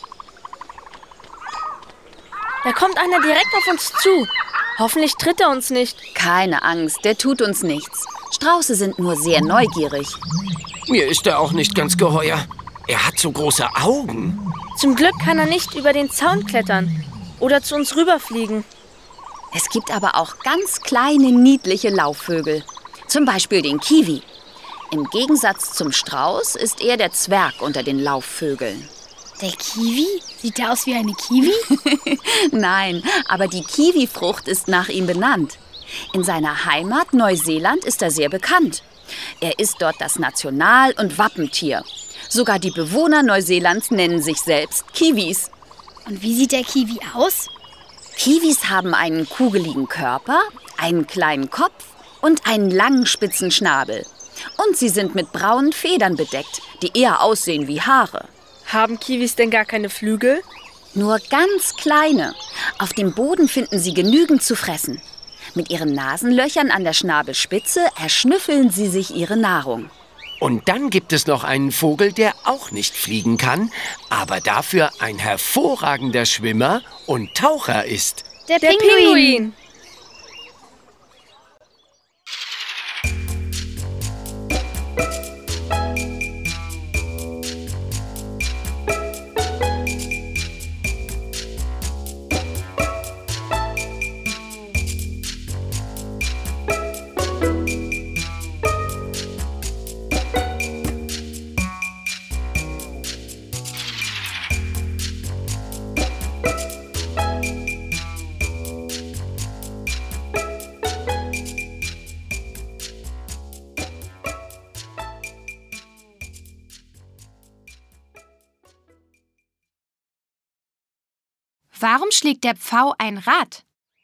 Da kommt einer direkt auf uns zu. Hoffentlich tritt er uns nicht. Keine Angst, der tut uns nichts. Strauße sind nur sehr neugierig. Mir ist er auch nicht ganz geheuer. Er hat so große Augen. Zum Glück kann er nicht über den Zaun klettern oder zu uns rüberfliegen. Es gibt aber auch ganz kleine, niedliche Laufvögel. Zum Beispiel den Kiwi. Im Gegensatz zum Strauß ist er der Zwerg unter den Laufvögeln. Der Kiwi? Sieht der aus wie eine Kiwi? Nein, aber die Kiwifrucht ist nach ihm benannt. In seiner Heimat Neuseeland ist er sehr bekannt. Er ist dort das National- und Wappentier. Sogar die Bewohner Neuseelands nennen sich selbst Kiwis. Und wie sieht der Kiwi aus? Kiwis haben einen kugeligen Körper, einen kleinen Kopf und einen langen spitzen Schnabel. Und sie sind mit braunen Federn bedeckt, die eher aussehen wie Haare. Haben Kiwis denn gar keine Flügel? Nur ganz kleine. Auf dem Boden finden sie genügend zu fressen. Mit ihren Nasenlöchern an der Schnabelspitze erschnüffeln sie sich ihre Nahrung. Und dann gibt es noch einen Vogel, der auch nicht fliegen kann, aber dafür ein hervorragender Schwimmer und Taucher ist. Der, Der Pinguin. Pinguin. Warum schlägt der Pfau ein Rad?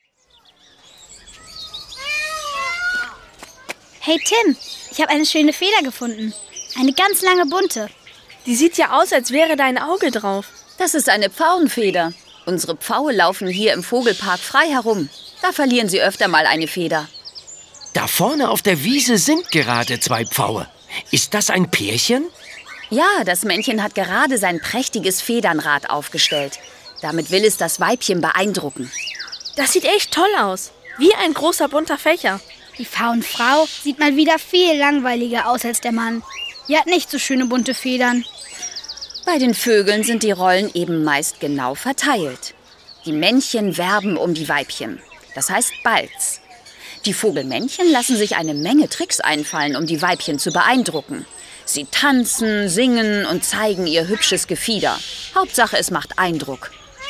Hey Tim, ich habe eine schöne Feder gefunden. Eine ganz lange bunte. Die sieht ja aus, als wäre da ein Auge drauf. Das ist eine Pfauenfeder. Unsere Pfaue laufen hier im Vogelpark frei herum. Da verlieren sie öfter mal eine Feder. Da vorne auf der Wiese sind gerade zwei Pfaue. Ist das ein Pärchen? Ja, das Männchen hat gerade sein prächtiges Federnrad aufgestellt. Damit will es das Weibchen beeindrucken. Das sieht echt toll aus. Wie ein großer bunter Fächer. Die Pfauenfrau sieht mal wieder viel langweiliger aus als der Mann. Die hat nicht so schöne bunte Federn. Bei den Vögeln sind die Rollen eben meist genau verteilt. Die Männchen werben um die Weibchen. Das heißt Balz. Die Vogelmännchen lassen sich eine Menge Tricks einfallen, um die Weibchen zu beeindrucken. Sie tanzen, singen und zeigen ihr hübsches Gefieder. Hauptsache, es macht Eindruck.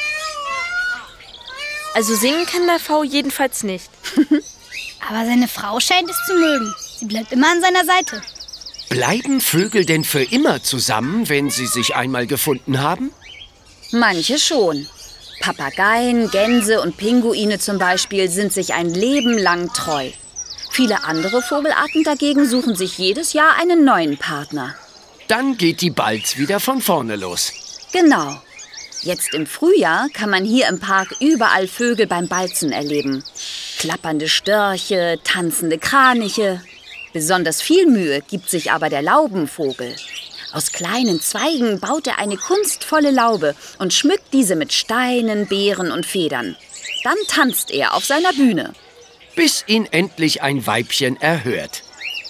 Also singen kann der Pfau jedenfalls nicht. Aber seine Frau scheint es zu mögen. Sie bleibt immer an seiner Seite. Bleiben Vögel denn für immer zusammen, wenn sie sich einmal gefunden haben? Manche schon. Papageien, Gänse und Pinguine zum Beispiel sind sich ein Leben lang treu. Viele andere Vogelarten dagegen suchen sich jedes Jahr einen neuen Partner. Dann geht die Balz wieder von vorne los. Genau. Jetzt im Frühjahr kann man hier im Park überall Vögel beim Balzen erleben. Klappernde Störche, tanzende Kraniche. Besonders viel Mühe gibt sich aber der Laubenvogel. Aus kleinen Zweigen baut er eine kunstvolle Laube und schmückt diese mit Steinen, Beeren und Federn. Dann tanzt er auf seiner Bühne. Bis ihn endlich ein Weibchen erhört.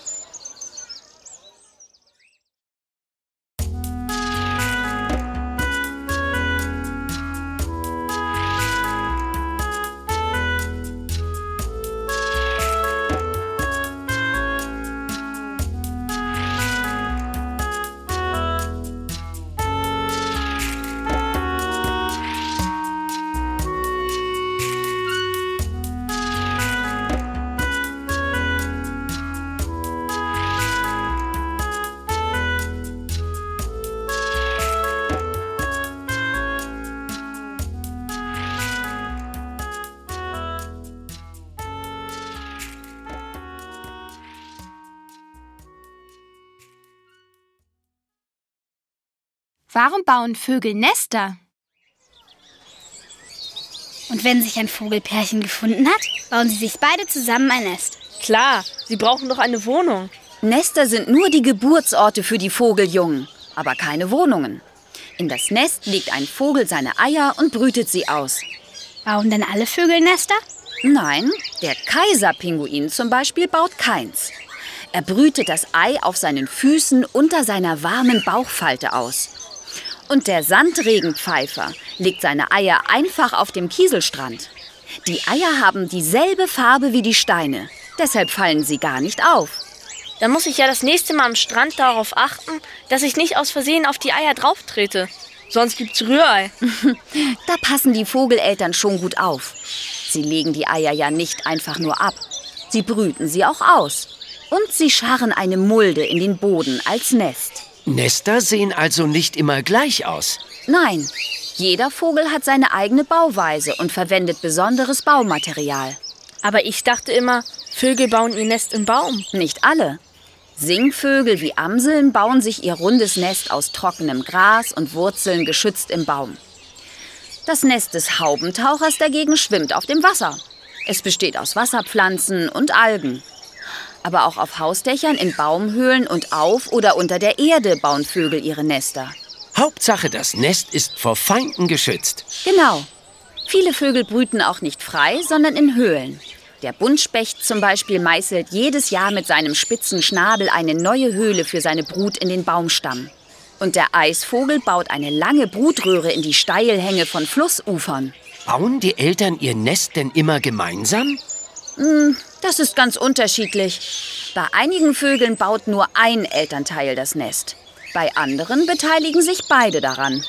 Warum bauen Vögel Nester? Und wenn sich ein Vogelpärchen gefunden hat, bauen sie sich beide zusammen ein Nest. Klar, sie brauchen doch eine Wohnung. Nester sind nur die Geburtsorte für die Vogeljungen, aber keine Wohnungen. In das Nest legt ein Vogel seine Eier und brütet sie aus. Bauen denn alle Vögel Nester? Nein, der Kaiserpinguin zum Beispiel baut keins. Er brütet das Ei auf seinen Füßen unter seiner warmen Bauchfalte aus. Und der Sandregenpfeifer legt seine Eier einfach auf dem Kieselstrand. Die Eier haben dieselbe Farbe wie die Steine, deshalb fallen sie gar nicht auf. Dann muss ich ja das nächste Mal am Strand darauf achten, dass ich nicht aus Versehen auf die Eier drauf trete. Sonst gibt's Rührei. Da passen die Vogeleltern schon gut auf. Sie legen die Eier ja nicht einfach nur ab. Sie brüten sie auch aus. Und sie scharren eine Mulde in den Boden als Nest. Nester sehen also nicht immer gleich aus. Nein, jeder Vogel hat seine eigene Bauweise und verwendet besonderes Baumaterial. Aber ich dachte immer, Vögel bauen ihr Nest im Baum. Nicht alle. Singvögel wie Amseln bauen sich ihr rundes Nest aus trockenem Gras und Wurzeln geschützt im Baum. Das Nest des Haubentauchers dagegen schwimmt auf dem Wasser. Es besteht aus Wasserpflanzen und Algen. Aber auch auf Hausdächern, in Baumhöhlen und auf oder unter der Erde bauen Vögel ihre Nester. Hauptsache, das Nest ist vor Feinden geschützt. Genau. Viele Vögel brüten auch nicht frei, sondern in Höhlen. Der Buntspecht zum Beispiel meißelt jedes Jahr mit seinem spitzen Schnabel eine neue Höhle für seine Brut in den Baumstamm. Und der Eisvogel baut eine lange Brutröhre in die Steilhänge von Flussufern. Bauen die Eltern ihr Nest denn immer gemeinsam? Hm, das ist ganz unterschiedlich. Bei einigen Vögeln baut nur ein Elternteil das Nest. Bei anderen beteiligen sich beide daran.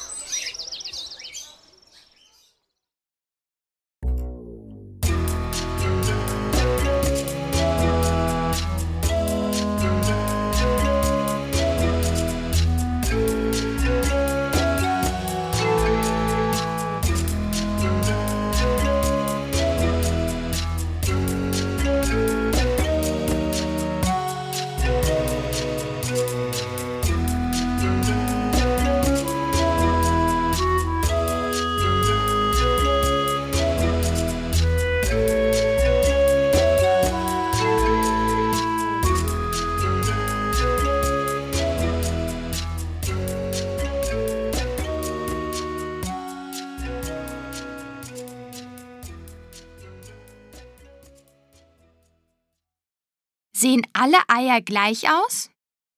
Sehen alle Eier gleich aus?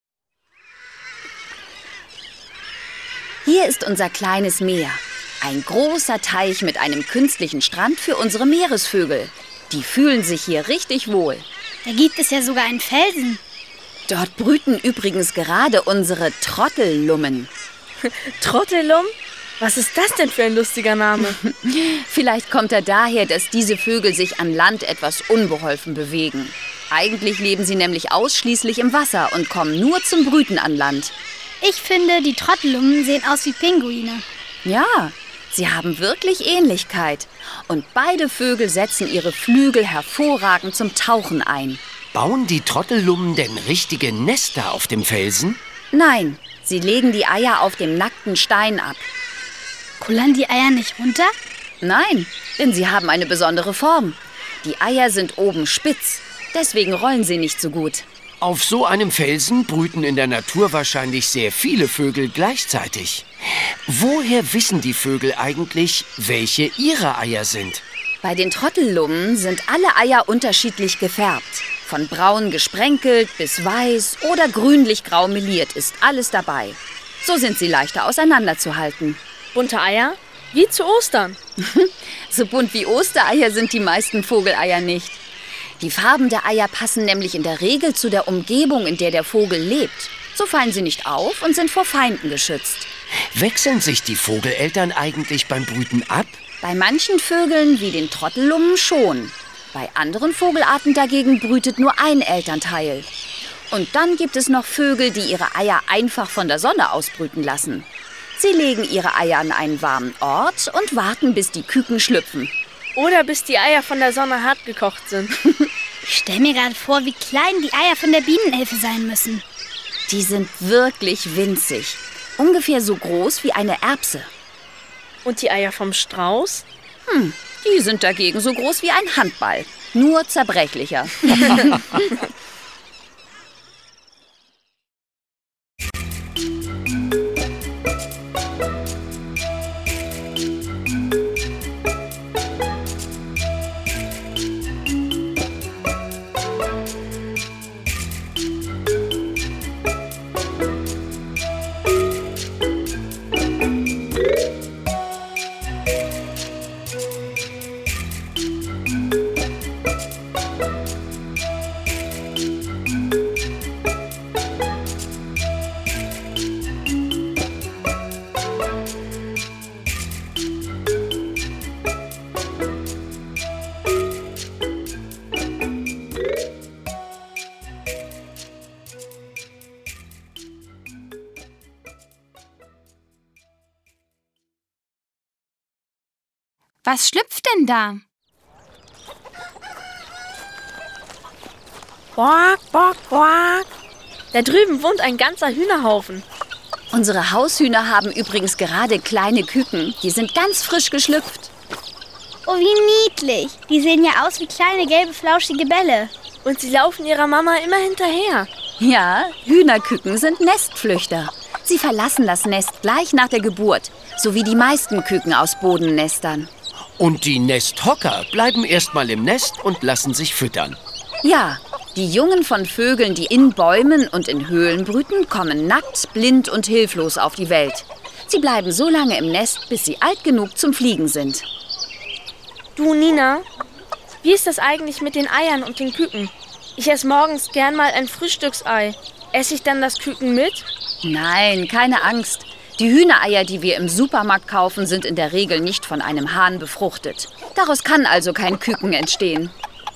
Hier ist unser kleines Meer. Ein großer Teich mit einem künstlichen Strand für unsere Meeresvögel. Die fühlen sich hier richtig wohl. Da gibt es ja sogar einen Felsen. Dort brüten übrigens gerade unsere Trottellummen. Trottellum? Was ist das denn für ein lustiger Name? Vielleicht kommt er daher, dass diese Vögel sich an Land etwas unbeholfen bewegen. Eigentlich leben sie nämlich ausschließlich im Wasser und kommen nur zum Brüten an Land. Ich finde, die Trottellummen sehen aus wie Pinguine. Ja, sie haben wirklich Ähnlichkeit. Und beide Vögel setzen ihre Flügel hervorragend zum Tauchen ein. Bauen die Trottellummen denn richtige Nester auf dem Felsen? Nein, sie legen die Eier auf dem nackten Stein ab. Kullern die Eier nicht runter? Nein, denn sie haben eine besondere Form. Die Eier sind oben spitz, deswegen rollen sie nicht so gut. Auf so einem Felsen brüten in der Natur wahrscheinlich sehr viele Vögel gleichzeitig. Woher wissen die Vögel eigentlich, welche ihre Eier sind? Bei den Trottellummen sind alle Eier unterschiedlich gefärbt. Von braun gesprenkelt bis weiß oder grünlich-grau meliert ist alles dabei. So sind sie leichter auseinanderzuhalten. Bunte Eier? Wie zu Ostern. So bunt wie Ostereier sind die meisten Vogeleier nicht. Die Farben der Eier passen nämlich in der Regel zu der Umgebung, in der der Vogel lebt. So fallen sie nicht auf und sind vor Feinden geschützt. Wechseln sich die Vogeleltern eigentlich beim Brüten ab? Bei manchen Vögeln, wie den Trottellummen, schon. Bei anderen Vogelarten dagegen brütet nur ein Elternteil. Und dann gibt es noch Vögel, die ihre Eier einfach von der Sonne ausbrüten lassen. Sie legen ihre Eier an einen warmen Ort und warten, bis die Küken schlüpfen. Oder bis die Eier von der Sonne hart gekocht sind. Ich stelle mir gerade vor, wie klein die Eier von der Bienenelfe sein müssen. Die sind wirklich winzig. Ungefähr so groß wie eine Erbse. Und die Eier vom Strauß? Hm, die sind dagegen so groß wie ein Handball. Nur zerbrechlicher. Was schlüpft denn da? Boak, boak, boak. Da drüben wohnt ein ganzer Hühnerhaufen. Unsere Haushühner haben übrigens gerade kleine Küken. Die sind ganz frisch geschlüpft. Oh, wie niedlich. Die sehen ja aus wie kleine gelbe, flauschige Bälle. Und sie laufen ihrer Mama immer hinterher. Ja, Hühnerküken sind Nestflüchter. Sie verlassen das Nest gleich nach der Geburt, so wie die meisten Küken aus Bodennestern. Und die Nesthocker bleiben erstmal im Nest und lassen sich füttern. Ja, die Jungen von Vögeln, die in Bäumen und in Höhlen brüten, kommen nackt, blind und hilflos auf die Welt. Sie bleiben so lange im Nest, bis sie alt genug zum Fliegen sind. Du, Nina, wie ist das eigentlich mit den Eiern und den Küken? Ich esse morgens gern mal ein Frühstücksei. Esse ich dann das Küken mit? Nein, keine Angst. Die Hühnereier, die wir im Supermarkt kaufen, sind in der Regel nicht von einem Hahn befruchtet. Daraus kann also kein Küken entstehen.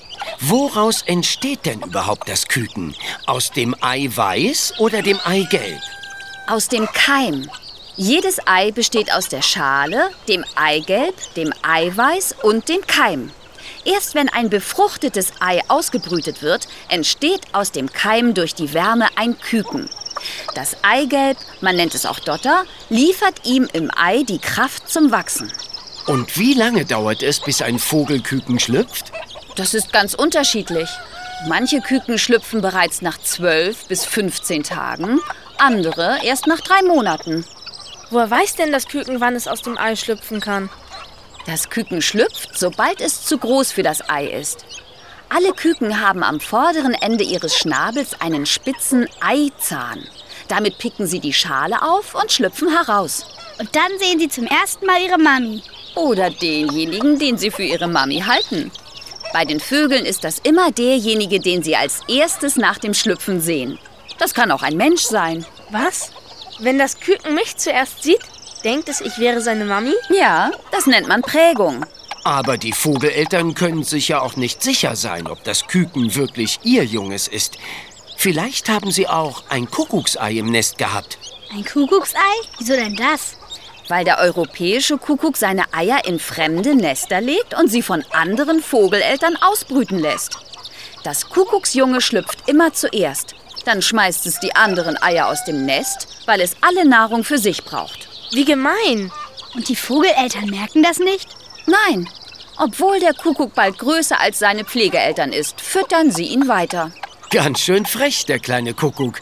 Woraus entsteht denn überhaupt das Küken? Aus dem Eiweiß oder dem Eigelb? Aus dem Keim. Jedes Ei besteht aus der Schale, dem Eigelb, dem Eiweiß und dem Keim. Erst wenn ein befruchtetes Ei ausgebrütet wird, entsteht aus dem Keim durch die Wärme ein Küken. Das Eigelb, man nennt es auch Dotter, liefert ihm im Ei die Kraft zum Wachsen. Und wie lange dauert es, bis ein Vogelküken schlüpft? Das ist ganz unterschiedlich. Manche Küken schlüpfen bereits nach zwölf bis fünfzehn Tagen, andere erst nach drei Monaten. Woher weiß denn das Küken, wann es aus dem Ei schlüpfen kann? Das Küken schlüpft, sobald es zu groß für das Ei ist. Alle Küken haben am vorderen Ende ihres Schnabels einen spitzen Eizahn. Damit picken sie die Schale auf und schlüpfen heraus. Und dann sehen sie zum ersten Mal ihre Mami. Oder denjenigen, den sie für ihre Mami halten. Bei den Vögeln ist das immer derjenige, den sie als erstes nach dem Schlüpfen sehen. Das kann auch ein Mensch sein. Was? Wenn das Küken mich zuerst sieht, denkt es, ich wäre seine Mami? Ja, das nennt man Prägung. Aber die Vogeleltern können sich ja auch nicht sicher sein, ob das Küken wirklich ihr Junges ist. Vielleicht haben sie auch ein Kuckucksei im Nest gehabt. Ein Kuckucksei? Wieso denn das? Weil der europäische Kuckuck seine Eier in fremde Nester legt und sie von anderen Vogeleltern ausbrüten lässt. Das Kuckucksjunge schlüpft immer zuerst. Dann schmeißt es die anderen Eier aus dem Nest, weil es alle Nahrung für sich braucht. Wie gemein! Und die Vogeleltern merken das nicht? Nein, obwohl der Kuckuck bald größer als seine Pflegeeltern ist, füttern sie ihn weiter. Ganz schön frech, der kleine Kuckuck.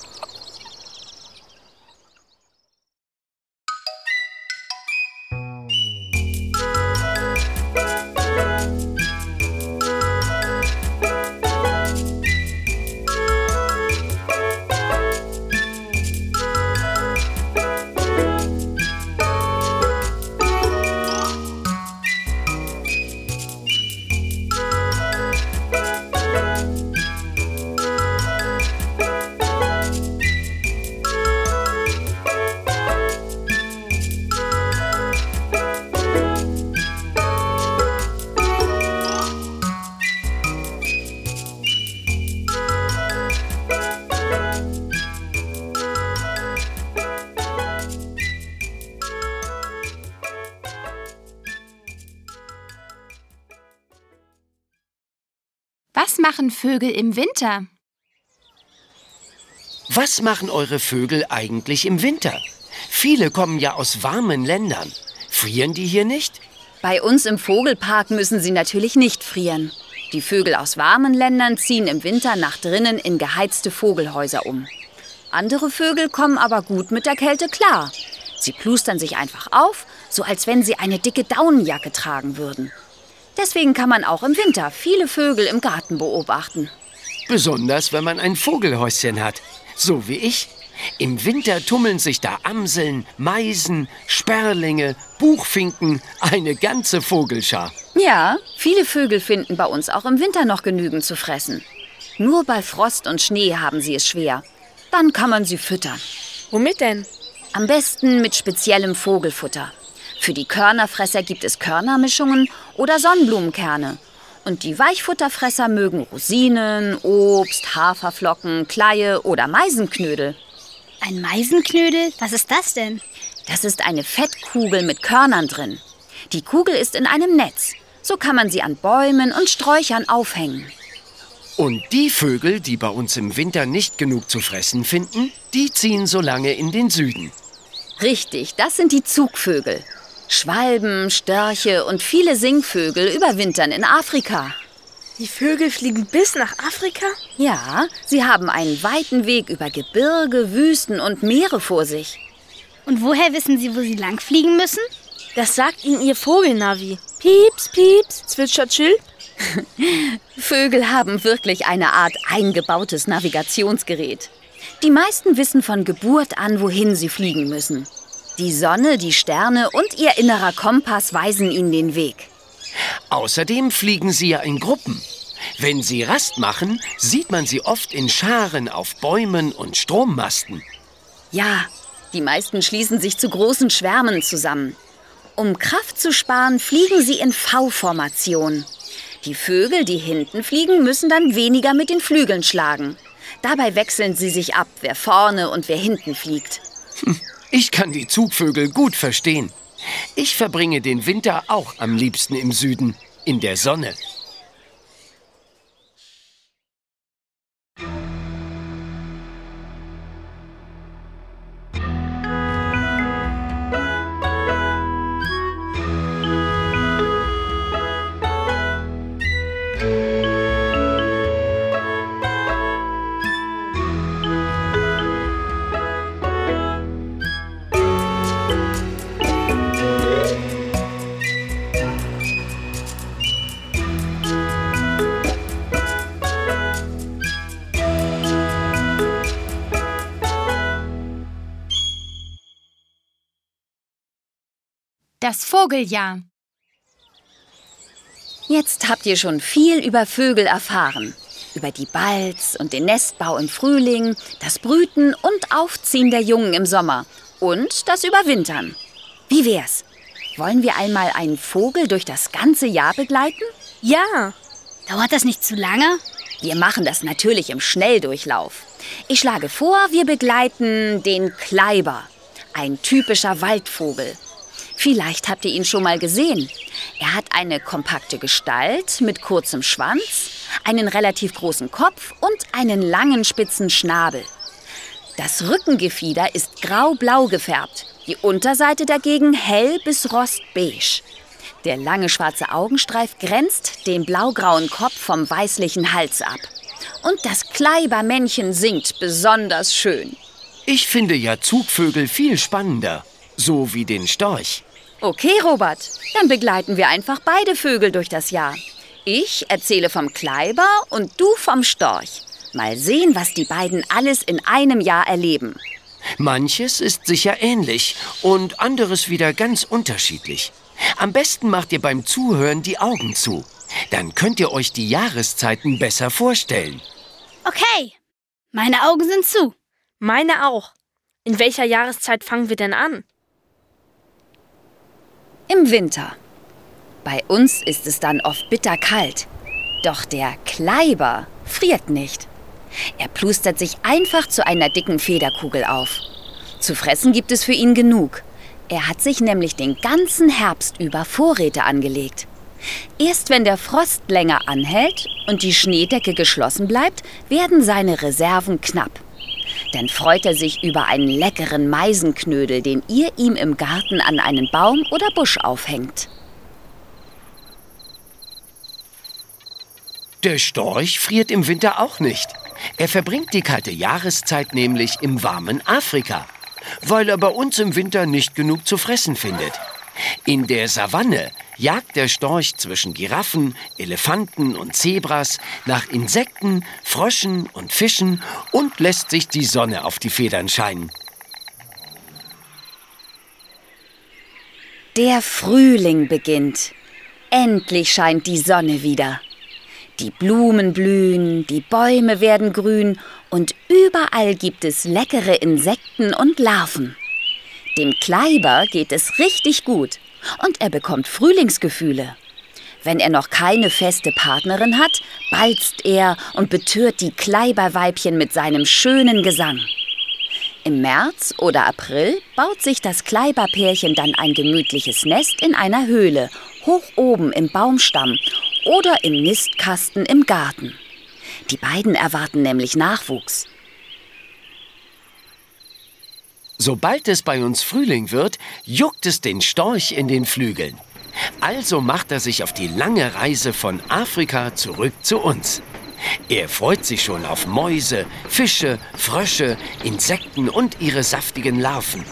Was machen Vögel im Winter? Was machen eure Vögel eigentlich im Winter? Viele kommen ja aus warmen Ländern. Frieren die hier nicht? Bei uns im Vogelpark müssen sie natürlich nicht frieren. Die Vögel aus warmen Ländern ziehen im Winter nach drinnen in geheizte Vogelhäuser um. Andere Vögel kommen aber gut mit der Kälte klar. Sie plustern sich einfach auf, so als wenn sie eine dicke Daunenjacke tragen würden. Deswegen kann man auch im Winter viele Vögel im Garten beobachten. Besonders, wenn man ein Vogelhäuschen hat. So wie ich. Im Winter tummeln sich da Amseln, Meisen, Sperlinge, Buchfinken, eine ganze Vogelschar. Ja, viele Vögel finden bei uns auch im Winter noch genügend zu fressen. Nur bei Frost und Schnee haben sie es schwer. Dann kann man sie füttern. Womit denn? Am besten mit speziellem Vogelfutter. Für die Körnerfresser gibt es Körnermischungen oder Sonnenblumenkerne. Und die Weichfutterfresser mögen Rosinen, Obst, Haferflocken, Kleie oder Meisenknödel. Ein Meisenknödel? Was ist das denn? Das ist eine Fettkugel mit Körnern drin. Die Kugel ist in einem Netz. So kann man sie an Bäumen und Sträuchern aufhängen. Und die Vögel, die bei uns im Winter nicht genug zu fressen finden, die ziehen so lange in den Süden. Richtig, das sind die Zugvögel. Schwalben, Störche und viele Singvögel überwintern in Afrika. Die Vögel fliegen bis nach Afrika? Ja, sie haben einen weiten Weg über Gebirge, Wüsten und Meere vor sich. Und woher wissen Sie, wo Sie lang fliegen müssen? Das sagt Ihnen Ihr Vogelnavi. Pieps, pieps, zwitschert Chilp. Vögel haben wirklich eine Art eingebautes Navigationsgerät. Die meisten wissen von Geburt an, wohin sie fliegen müssen. Die Sonne, die Sterne und ihr innerer Kompass weisen ihnen den Weg. Außerdem fliegen sie ja in Gruppen. Wenn sie Rast machen, sieht man sie oft in Scharen auf Bäumen und Strommasten. Ja, die meisten schließen sich zu großen Schwärmen zusammen. Um Kraft zu sparen, fliegen sie in V-Formation. Die Vögel, die hinten fliegen, müssen dann weniger mit den Flügeln schlagen. Dabei wechseln sie sich ab, wer vorne und wer hinten fliegt. Ich kann die Zugvögel gut verstehen. Ich verbringe den Winter auch am liebsten im Süden, in der Sonne. Das Vogeljahr. Jetzt habt ihr schon viel über Vögel erfahren. Über die Balz und den Nestbau im Frühling, das Brüten und Aufziehen der Jungen im Sommer und das Überwintern. Wie wär's? Wollen wir einmal einen Vogel durch das ganze Jahr begleiten? Ja. Dauert das nicht zu lange? Wir machen das natürlich im Schnelldurchlauf. Ich schlage vor, wir begleiten den Kleiber, ein typischer Waldvogel. Vielleicht habt ihr ihn schon mal gesehen. Er hat eine kompakte Gestalt mit kurzem Schwanz, einen relativ großen Kopf und einen langen spitzen Schnabel. Das Rückengefieder ist grau-blau gefärbt, die Unterseite dagegen hell bis rostbeige. Der lange schwarze Augenstreif grenzt den blaugrauen Kopf vom weißlichen Hals ab. Und das Kleibermännchen singt besonders schön. Ich finde ja Zugvögel viel spannender, so wie den Storch. Okay, Robert, dann begleiten wir einfach beide Vögel durch das Jahr. Ich erzähle vom Kleiber und du vom Storch. Mal sehen, was die beiden alles in einem Jahr erleben. Manches ist sicher ähnlich und anderes wieder ganz unterschiedlich. Am besten macht ihr beim Zuhören die Augen zu. Dann könnt ihr euch die Jahreszeiten besser vorstellen. Okay, meine Augen sind zu. Meine auch. In welcher Jahreszeit fangen wir denn an? Im Winter. Bei uns ist es dann oft bitterkalt. Doch der Kleiber friert nicht. Er plustert sich einfach zu einer dicken Federkugel auf. Zu fressen gibt es für ihn genug. Er hat sich nämlich den ganzen Herbst über Vorräte angelegt. Erst wenn der Frost länger anhält und die Schneedecke geschlossen bleibt, werden seine Reserven knapp. Dann freut er sich über einen leckeren Meisenknödel, den ihr ihm im Garten an einen Baum oder Busch aufhängt. Der Storch friert im Winter auch nicht. Er verbringt die kalte Jahreszeit nämlich im warmen Afrika, weil er bei uns im Winter nicht genug zu fressen findet. In der Savanne jagt der Storch zwischen Giraffen, Elefanten und Zebras nach Insekten, Fröschen und Fischen und lässt sich die Sonne auf die Federn scheinen. Der Frühling beginnt. Endlich scheint die Sonne wieder. Die Blumen blühen, die Bäume werden grün und überall gibt es leckere Insekten und Larven. Dem Kleiber geht es richtig gut und er bekommt Frühlingsgefühle. Wenn er noch keine feste Partnerin hat, balzt er und betört die Kleiberweibchen mit seinem schönen Gesang. Im März oder April baut sich das Kleiberpärchen dann ein gemütliches Nest in einer Höhle, hoch oben im Baumstamm oder im Nistkasten im Garten. Die beiden erwarten nämlich Nachwuchs. Sobald es bei uns Frühling wird, juckt es den Storch in den Flügeln. Also macht er sich auf die lange Reise von Afrika zurück zu uns. Er freut sich schon auf Mäuse, Fische, Frösche, Insekten und ihre saftigen Larven.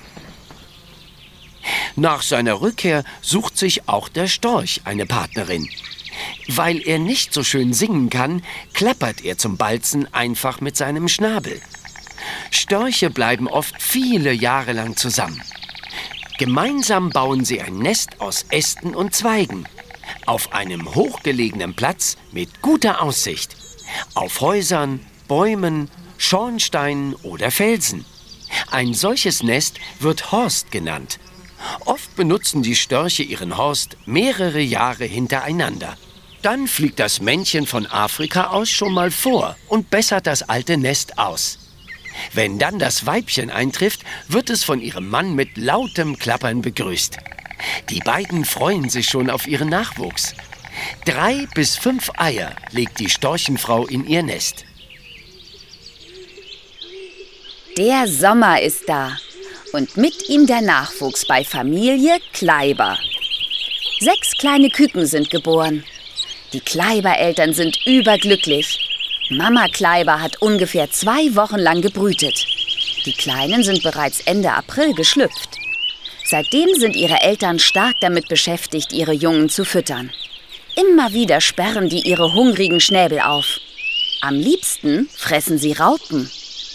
Nach seiner Rückkehr sucht sich auch der Storch eine Partnerin. Weil er nicht so schön singen kann, klappert er zum Balzen einfach mit seinem Schnabel. Störche bleiben oft viele Jahre lang zusammen. Gemeinsam bauen sie ein Nest aus Ästen und Zweigen. Auf einem hochgelegenen Platz mit guter Aussicht. Auf Häusern, Bäumen, Schornsteinen oder Felsen. Ein solches Nest wird Horst genannt. Oft benutzen die Störche ihren Horst mehrere Jahre hintereinander. Dann fliegt das Männchen von Afrika aus schon mal vor und bessert das alte Nest aus. Wenn dann das Weibchen eintrifft, wird es von ihrem Mann mit lautem Klappern begrüßt. Die beiden freuen sich schon auf ihren Nachwuchs. Drei bis fünf Eier legt die Storchenfrau in ihr Nest. Der Sommer ist da und mit ihm der Nachwuchs bei Familie Kleiber. Sechs kleine Küken sind geboren. Die Kleibereltern sind überglücklich. Mama Kleiber hat ungefähr zwei Wochen lang gebrütet. Die Kleinen sind bereits Ende April geschlüpft. Seitdem sind ihre Eltern stark damit beschäftigt, ihre Jungen zu füttern. Immer wieder sperren die ihre hungrigen Schnäbel auf. Am liebsten fressen sie Raupen.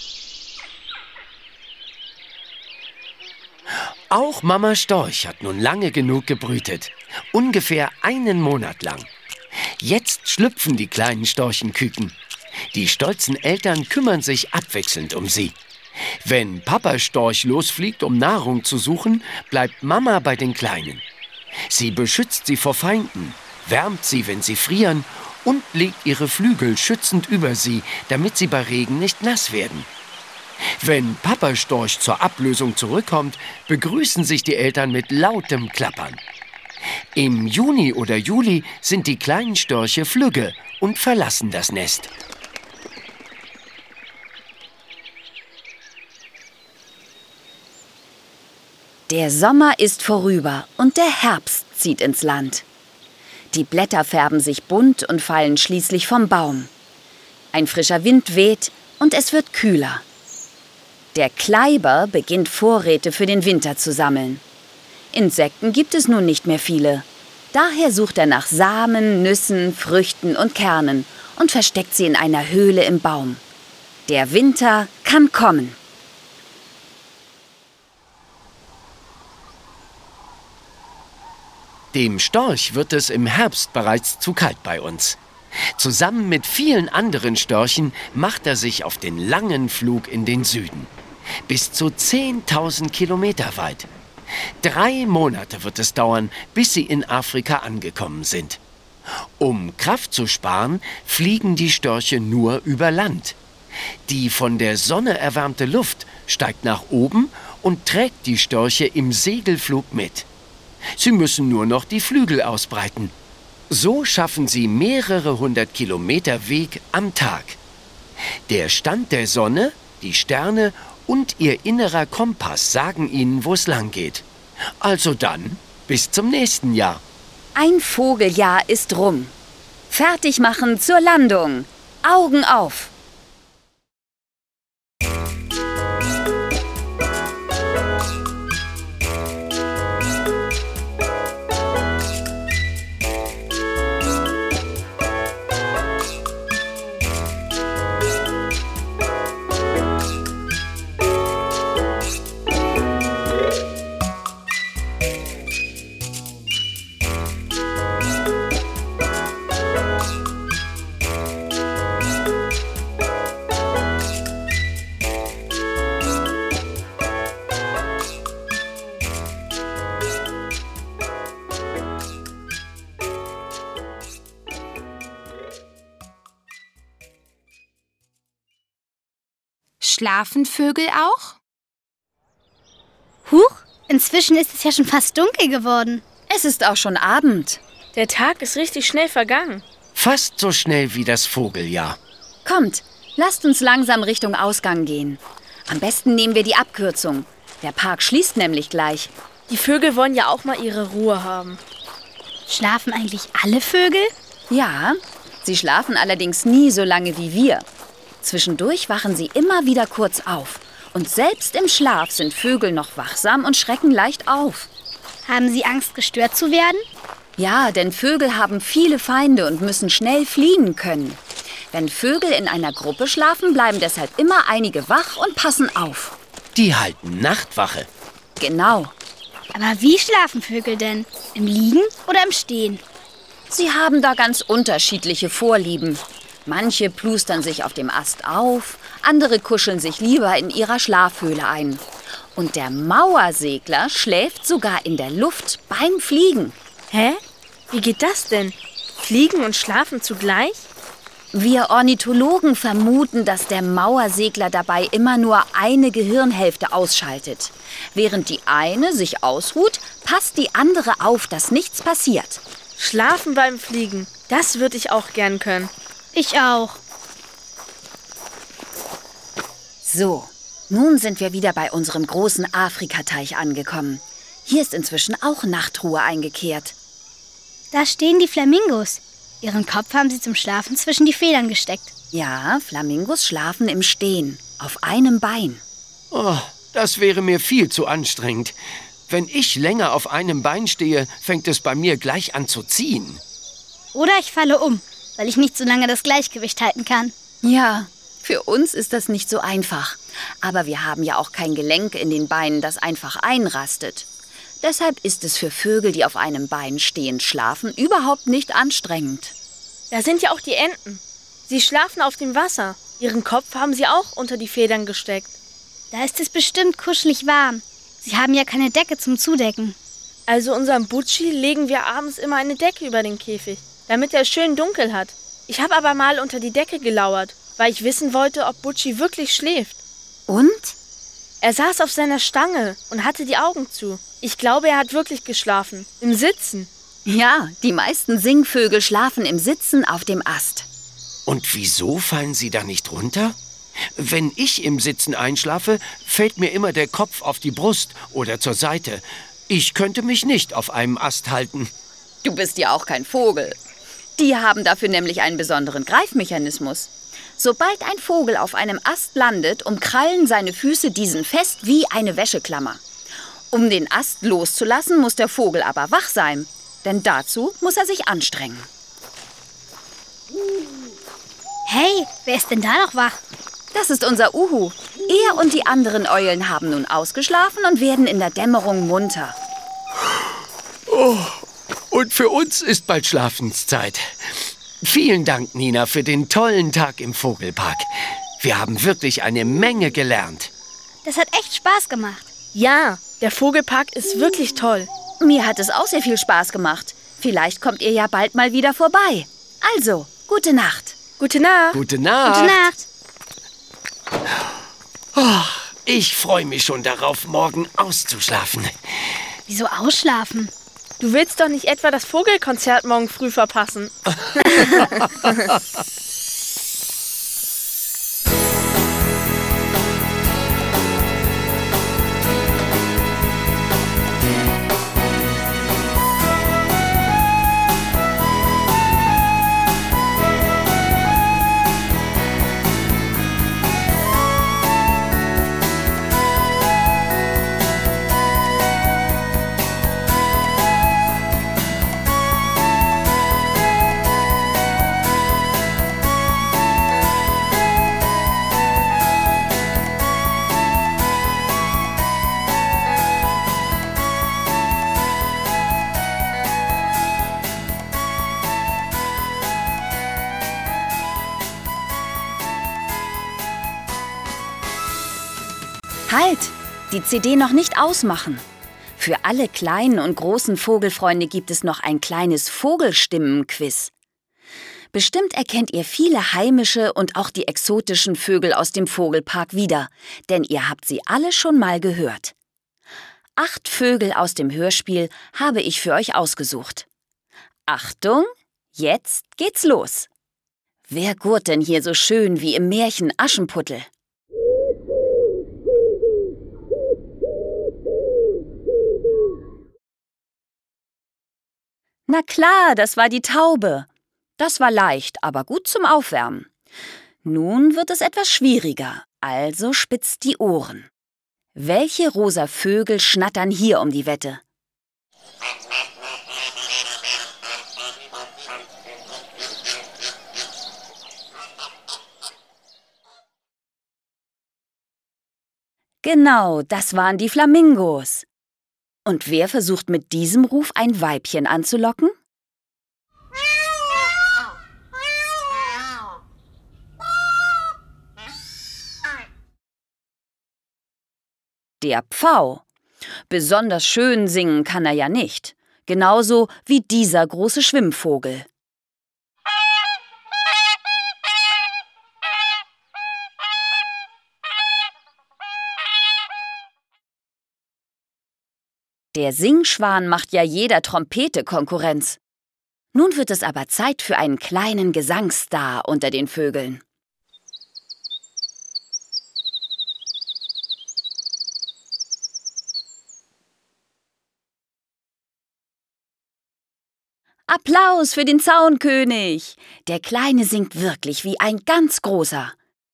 Auch Mama Storch hat nun lange genug gebrütet. Ungefähr einen Monat lang. Jetzt schlüpfen die kleinen Storchenküken. Die stolzen Eltern kümmern sich abwechselnd um sie. Wenn Papa Storch losfliegt, um Nahrung zu suchen, bleibt Mama bei den Kleinen. Sie beschützt sie vor Feinden, wärmt sie, wenn sie frieren und legt ihre Flügel schützend über sie, damit sie bei Regen nicht nass werden. Wenn Papa Storch zur Ablösung zurückkommt, begrüßen sich die Eltern mit lautem Klappern. Im Juni oder Juli sind die kleinen Störche flügge und verlassen das Nest. Der Sommer ist vorüber und der Herbst zieht ins Land. Die Blätter färben sich bunt und fallen schließlich vom Baum. Ein frischer Wind weht und es wird kühler. Der Kleiber beginnt Vorräte für den Winter zu sammeln. Insekten gibt es nun nicht mehr viele. Daher sucht er nach Samen, Nüssen, Früchten und Kernen und versteckt sie in einer Höhle im Baum. Der Winter kann kommen. Dem Storch wird es im Herbst bereits zu kalt bei uns. Zusammen mit vielen anderen Störchen macht er sich auf den langen Flug in den Süden. Bis zu zehntausend Kilometer weit. Drei Monate wird es dauern, bis sie in Afrika angekommen sind. Um Kraft zu sparen, fliegen die Störche nur über Land. Die von der Sonne erwärmte Luft steigt nach oben und trägt die Störche im Segelflug mit. Sie müssen nur noch die Flügel ausbreiten. So schaffen sie mehrere hundert Kilometer Weg am Tag. Der Stand der Sonne, die Sterne und ihr innerer Kompass sagen ihnen, wo es lang geht. Also dann, bis zum nächsten Jahr. Ein Vogeljahr ist rum. Fertig machen zur Landung. Augen auf! Schlafen Vögel auch? Huch, inzwischen ist es ja schon fast dunkel geworden. Es ist auch schon Abend. Der Tag ist richtig schnell vergangen. Fast so schnell wie das Vogeljahr. Kommt, lasst uns langsam Richtung Ausgang gehen. Am besten nehmen wir die Abkürzung. Der Park schließt nämlich gleich. Die Vögel wollen ja auch mal ihre Ruhe haben. Schlafen eigentlich alle Vögel? Ja, sie schlafen allerdings nie so lange wie wir. Zwischendurch wachen sie immer wieder kurz auf. Und selbst im Schlaf sind Vögel noch wachsam und schrecken leicht auf. Haben sie Angst, gestört zu werden? Ja, denn Vögel haben viele Feinde und müssen schnell fliehen können. Wenn Vögel in einer Gruppe schlafen, bleiben deshalb immer einige wach und passen auf. Die halten Nachtwache. Genau. Aber wie schlafen Vögel denn? Im Liegen oder im Stehen? Sie haben da ganz unterschiedliche Vorlieben. Manche plustern sich auf dem Ast auf, andere kuscheln sich lieber in ihrer Schlafhöhle ein. Und der Mauersegler schläft sogar in der Luft beim Fliegen. Hä? Wie geht das denn? Fliegen und schlafen zugleich? Wir Ornithologen vermuten, dass der Mauersegler dabei immer nur eine Gehirnhälfte ausschaltet. Während die eine sich ausruht, passt die andere auf, dass nichts passiert. Schlafen beim Fliegen, das würde ich auch gern können. Ich auch. So, nun sind wir wieder bei unserem großen Afrikateich angekommen. Hier ist inzwischen auch Nachtruhe eingekehrt. Da stehen die Flamingos. Ihren Kopf haben sie zum Schlafen zwischen die Federn gesteckt. Ja, Flamingos schlafen im Stehen, auf einem Bein. Oh, das wäre mir viel zu anstrengend. Wenn ich länger auf einem Bein stehe, fängt es bei mir gleich an zu ziehen. Oder ich falle um, weil ich nicht so lange das Gleichgewicht halten kann. Ja, für uns ist das nicht so einfach. Aber wir haben ja auch kein Gelenk in den Beinen, das einfach einrastet. Deshalb ist es für Vögel, die auf einem Bein stehend schlafen, überhaupt nicht anstrengend. Da sind ja auch die Enten. Sie schlafen auf dem Wasser. Ihren Kopf haben sie auch unter die Federn gesteckt. Da ist es bestimmt kuschelig warm. Sie haben ja keine Decke zum Zudecken. Also unserem Butschi legen wir abends immer eine Decke über den Käfig, damit er es schön dunkel hat. Ich habe aber mal unter die Decke gelauert, weil ich wissen wollte, ob Butschi wirklich schläft. Und? Er saß auf seiner Stange und hatte die Augen zu. Ich glaube, er hat wirklich geschlafen. Im Sitzen. Ja, die meisten Singvögel schlafen im Sitzen auf dem Ast. Und wieso fallen sie da nicht runter? Wenn ich im Sitzen einschlafe, fällt mir immer der Kopf auf die Brust oder zur Seite. Ich könnte mich nicht auf einem Ast halten. Du bist ja auch kein Vogel. Die haben dafür nämlich einen besonderen Greifmechanismus. Sobald ein Vogel auf einem Ast landet, umkrallen seine Füße diesen fest wie eine Wäscheklammer. Um den Ast loszulassen, muss der Vogel aber wach sein. Denn dazu muss er sich anstrengen. Hey, wer ist denn da noch wach? Das ist unser Uhu. Er und die anderen Eulen haben nun ausgeschlafen und werden in der Dämmerung munter. Oh, und für uns ist bald Schlafenszeit. Vielen Dank, Nina, für den tollen Tag im Vogelpark. Wir haben wirklich eine Menge gelernt. Das hat echt Spaß gemacht. Ja, der Vogelpark ist wirklich toll. Mir hat es auch sehr viel Spaß gemacht. Vielleicht kommt ihr ja bald mal wieder vorbei. Also, gute Nacht. Gute Nacht. Gute Nacht. Gute Nacht. Oh, ich freue mich schon darauf, morgen auszuschlafen. Wieso ausschlafen? Du willst doch nicht etwa das Vogelkonzert morgen früh verpassen. Halt! Die C D noch nicht ausmachen. Für alle kleinen und großen Vogelfreunde gibt es noch ein kleines Vogelstimmen-Quiz. Bestimmt erkennt ihr viele heimische und auch die exotischen Vögel aus dem Vogelpark wieder, denn ihr habt sie alle schon mal gehört. Acht Vögel aus dem Hörspiel habe ich für euch ausgesucht. Achtung, jetzt geht's los. Wer gurt denn hier so schön wie im Märchen Aschenputtel? Na klar, das war die Taube. Das war leicht, aber gut zum Aufwärmen. Nun wird es etwas schwieriger, also spitzt die Ohren. Welche rosa Vögel schnattern hier um die Wette? Genau, das waren die Flamingos. Und wer versucht mit diesem Ruf ein Weibchen anzulocken? Der Pfau. Besonders schön singen kann er ja nicht. Genauso wie dieser große Schwimmvogel. Der Singschwan macht ja jeder Trompete Konkurrenz. Nun wird es aber Zeit für einen kleinen Gesangsstar unter den Vögeln. Applaus für den Zaunkönig! Der Kleine singt wirklich wie ein ganz Großer.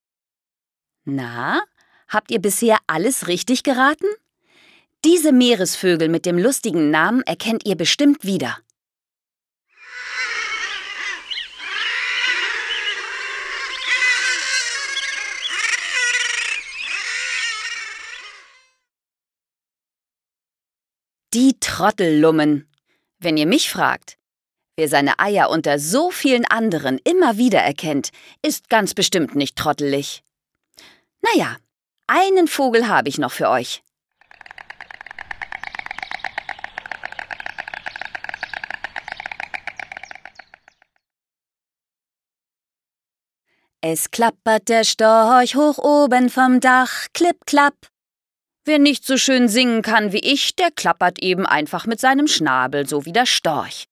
Na, habt ihr bisher alles richtig geraten? Diese Meeresvögel mit dem lustigen Namen erkennt ihr bestimmt wieder. Die Trottellummen. Wenn ihr mich fragt, wer seine Eier unter so vielen anderen immer wieder erkennt, ist ganz bestimmt nicht trottelig. Naja, einen Vogel habe ich noch für euch. Es klappert der Storch hoch oben vom Dach, klipp, klapp. Wer nicht so schön singen kann wie ich, der klappert eben einfach mit seinem Schnabel, so wie der Storch.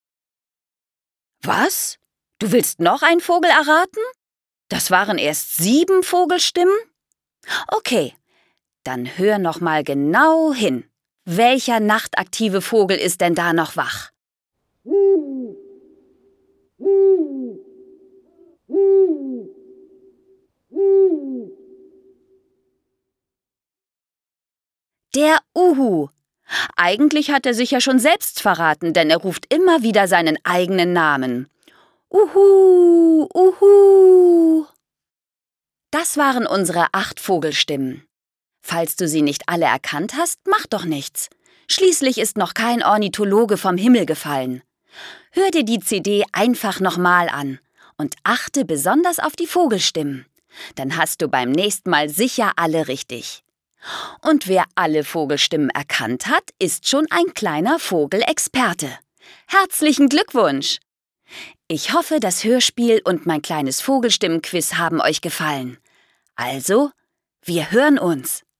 Was? Du willst noch einen Vogel erraten? Das waren erst sieben Vogelstimmen? Okay, dann hör noch mal genau hin. Welcher nachtaktive Vogel ist denn da noch wach? Der Uhu. Eigentlich hat er sich ja schon selbst verraten, denn er ruft immer wieder seinen eigenen Namen. Uhu, uhu. Das waren unsere acht Vogelstimmen. Falls du sie nicht alle erkannt hast, mach doch nichts. Schließlich ist noch kein Ornithologe vom Himmel gefallen. Hör dir die C D einfach nochmal an und achte besonders auf die Vogelstimmen. Dann hast du beim nächsten Mal sicher alle richtig. Und wer alle Vogelstimmen erkannt hat, ist schon ein kleiner Vogelexperte. Herzlichen Glückwunsch! Ich hoffe, das Hörspiel und mein kleines Vogelstimmenquiz haben euch gefallen. Also, wir hören uns.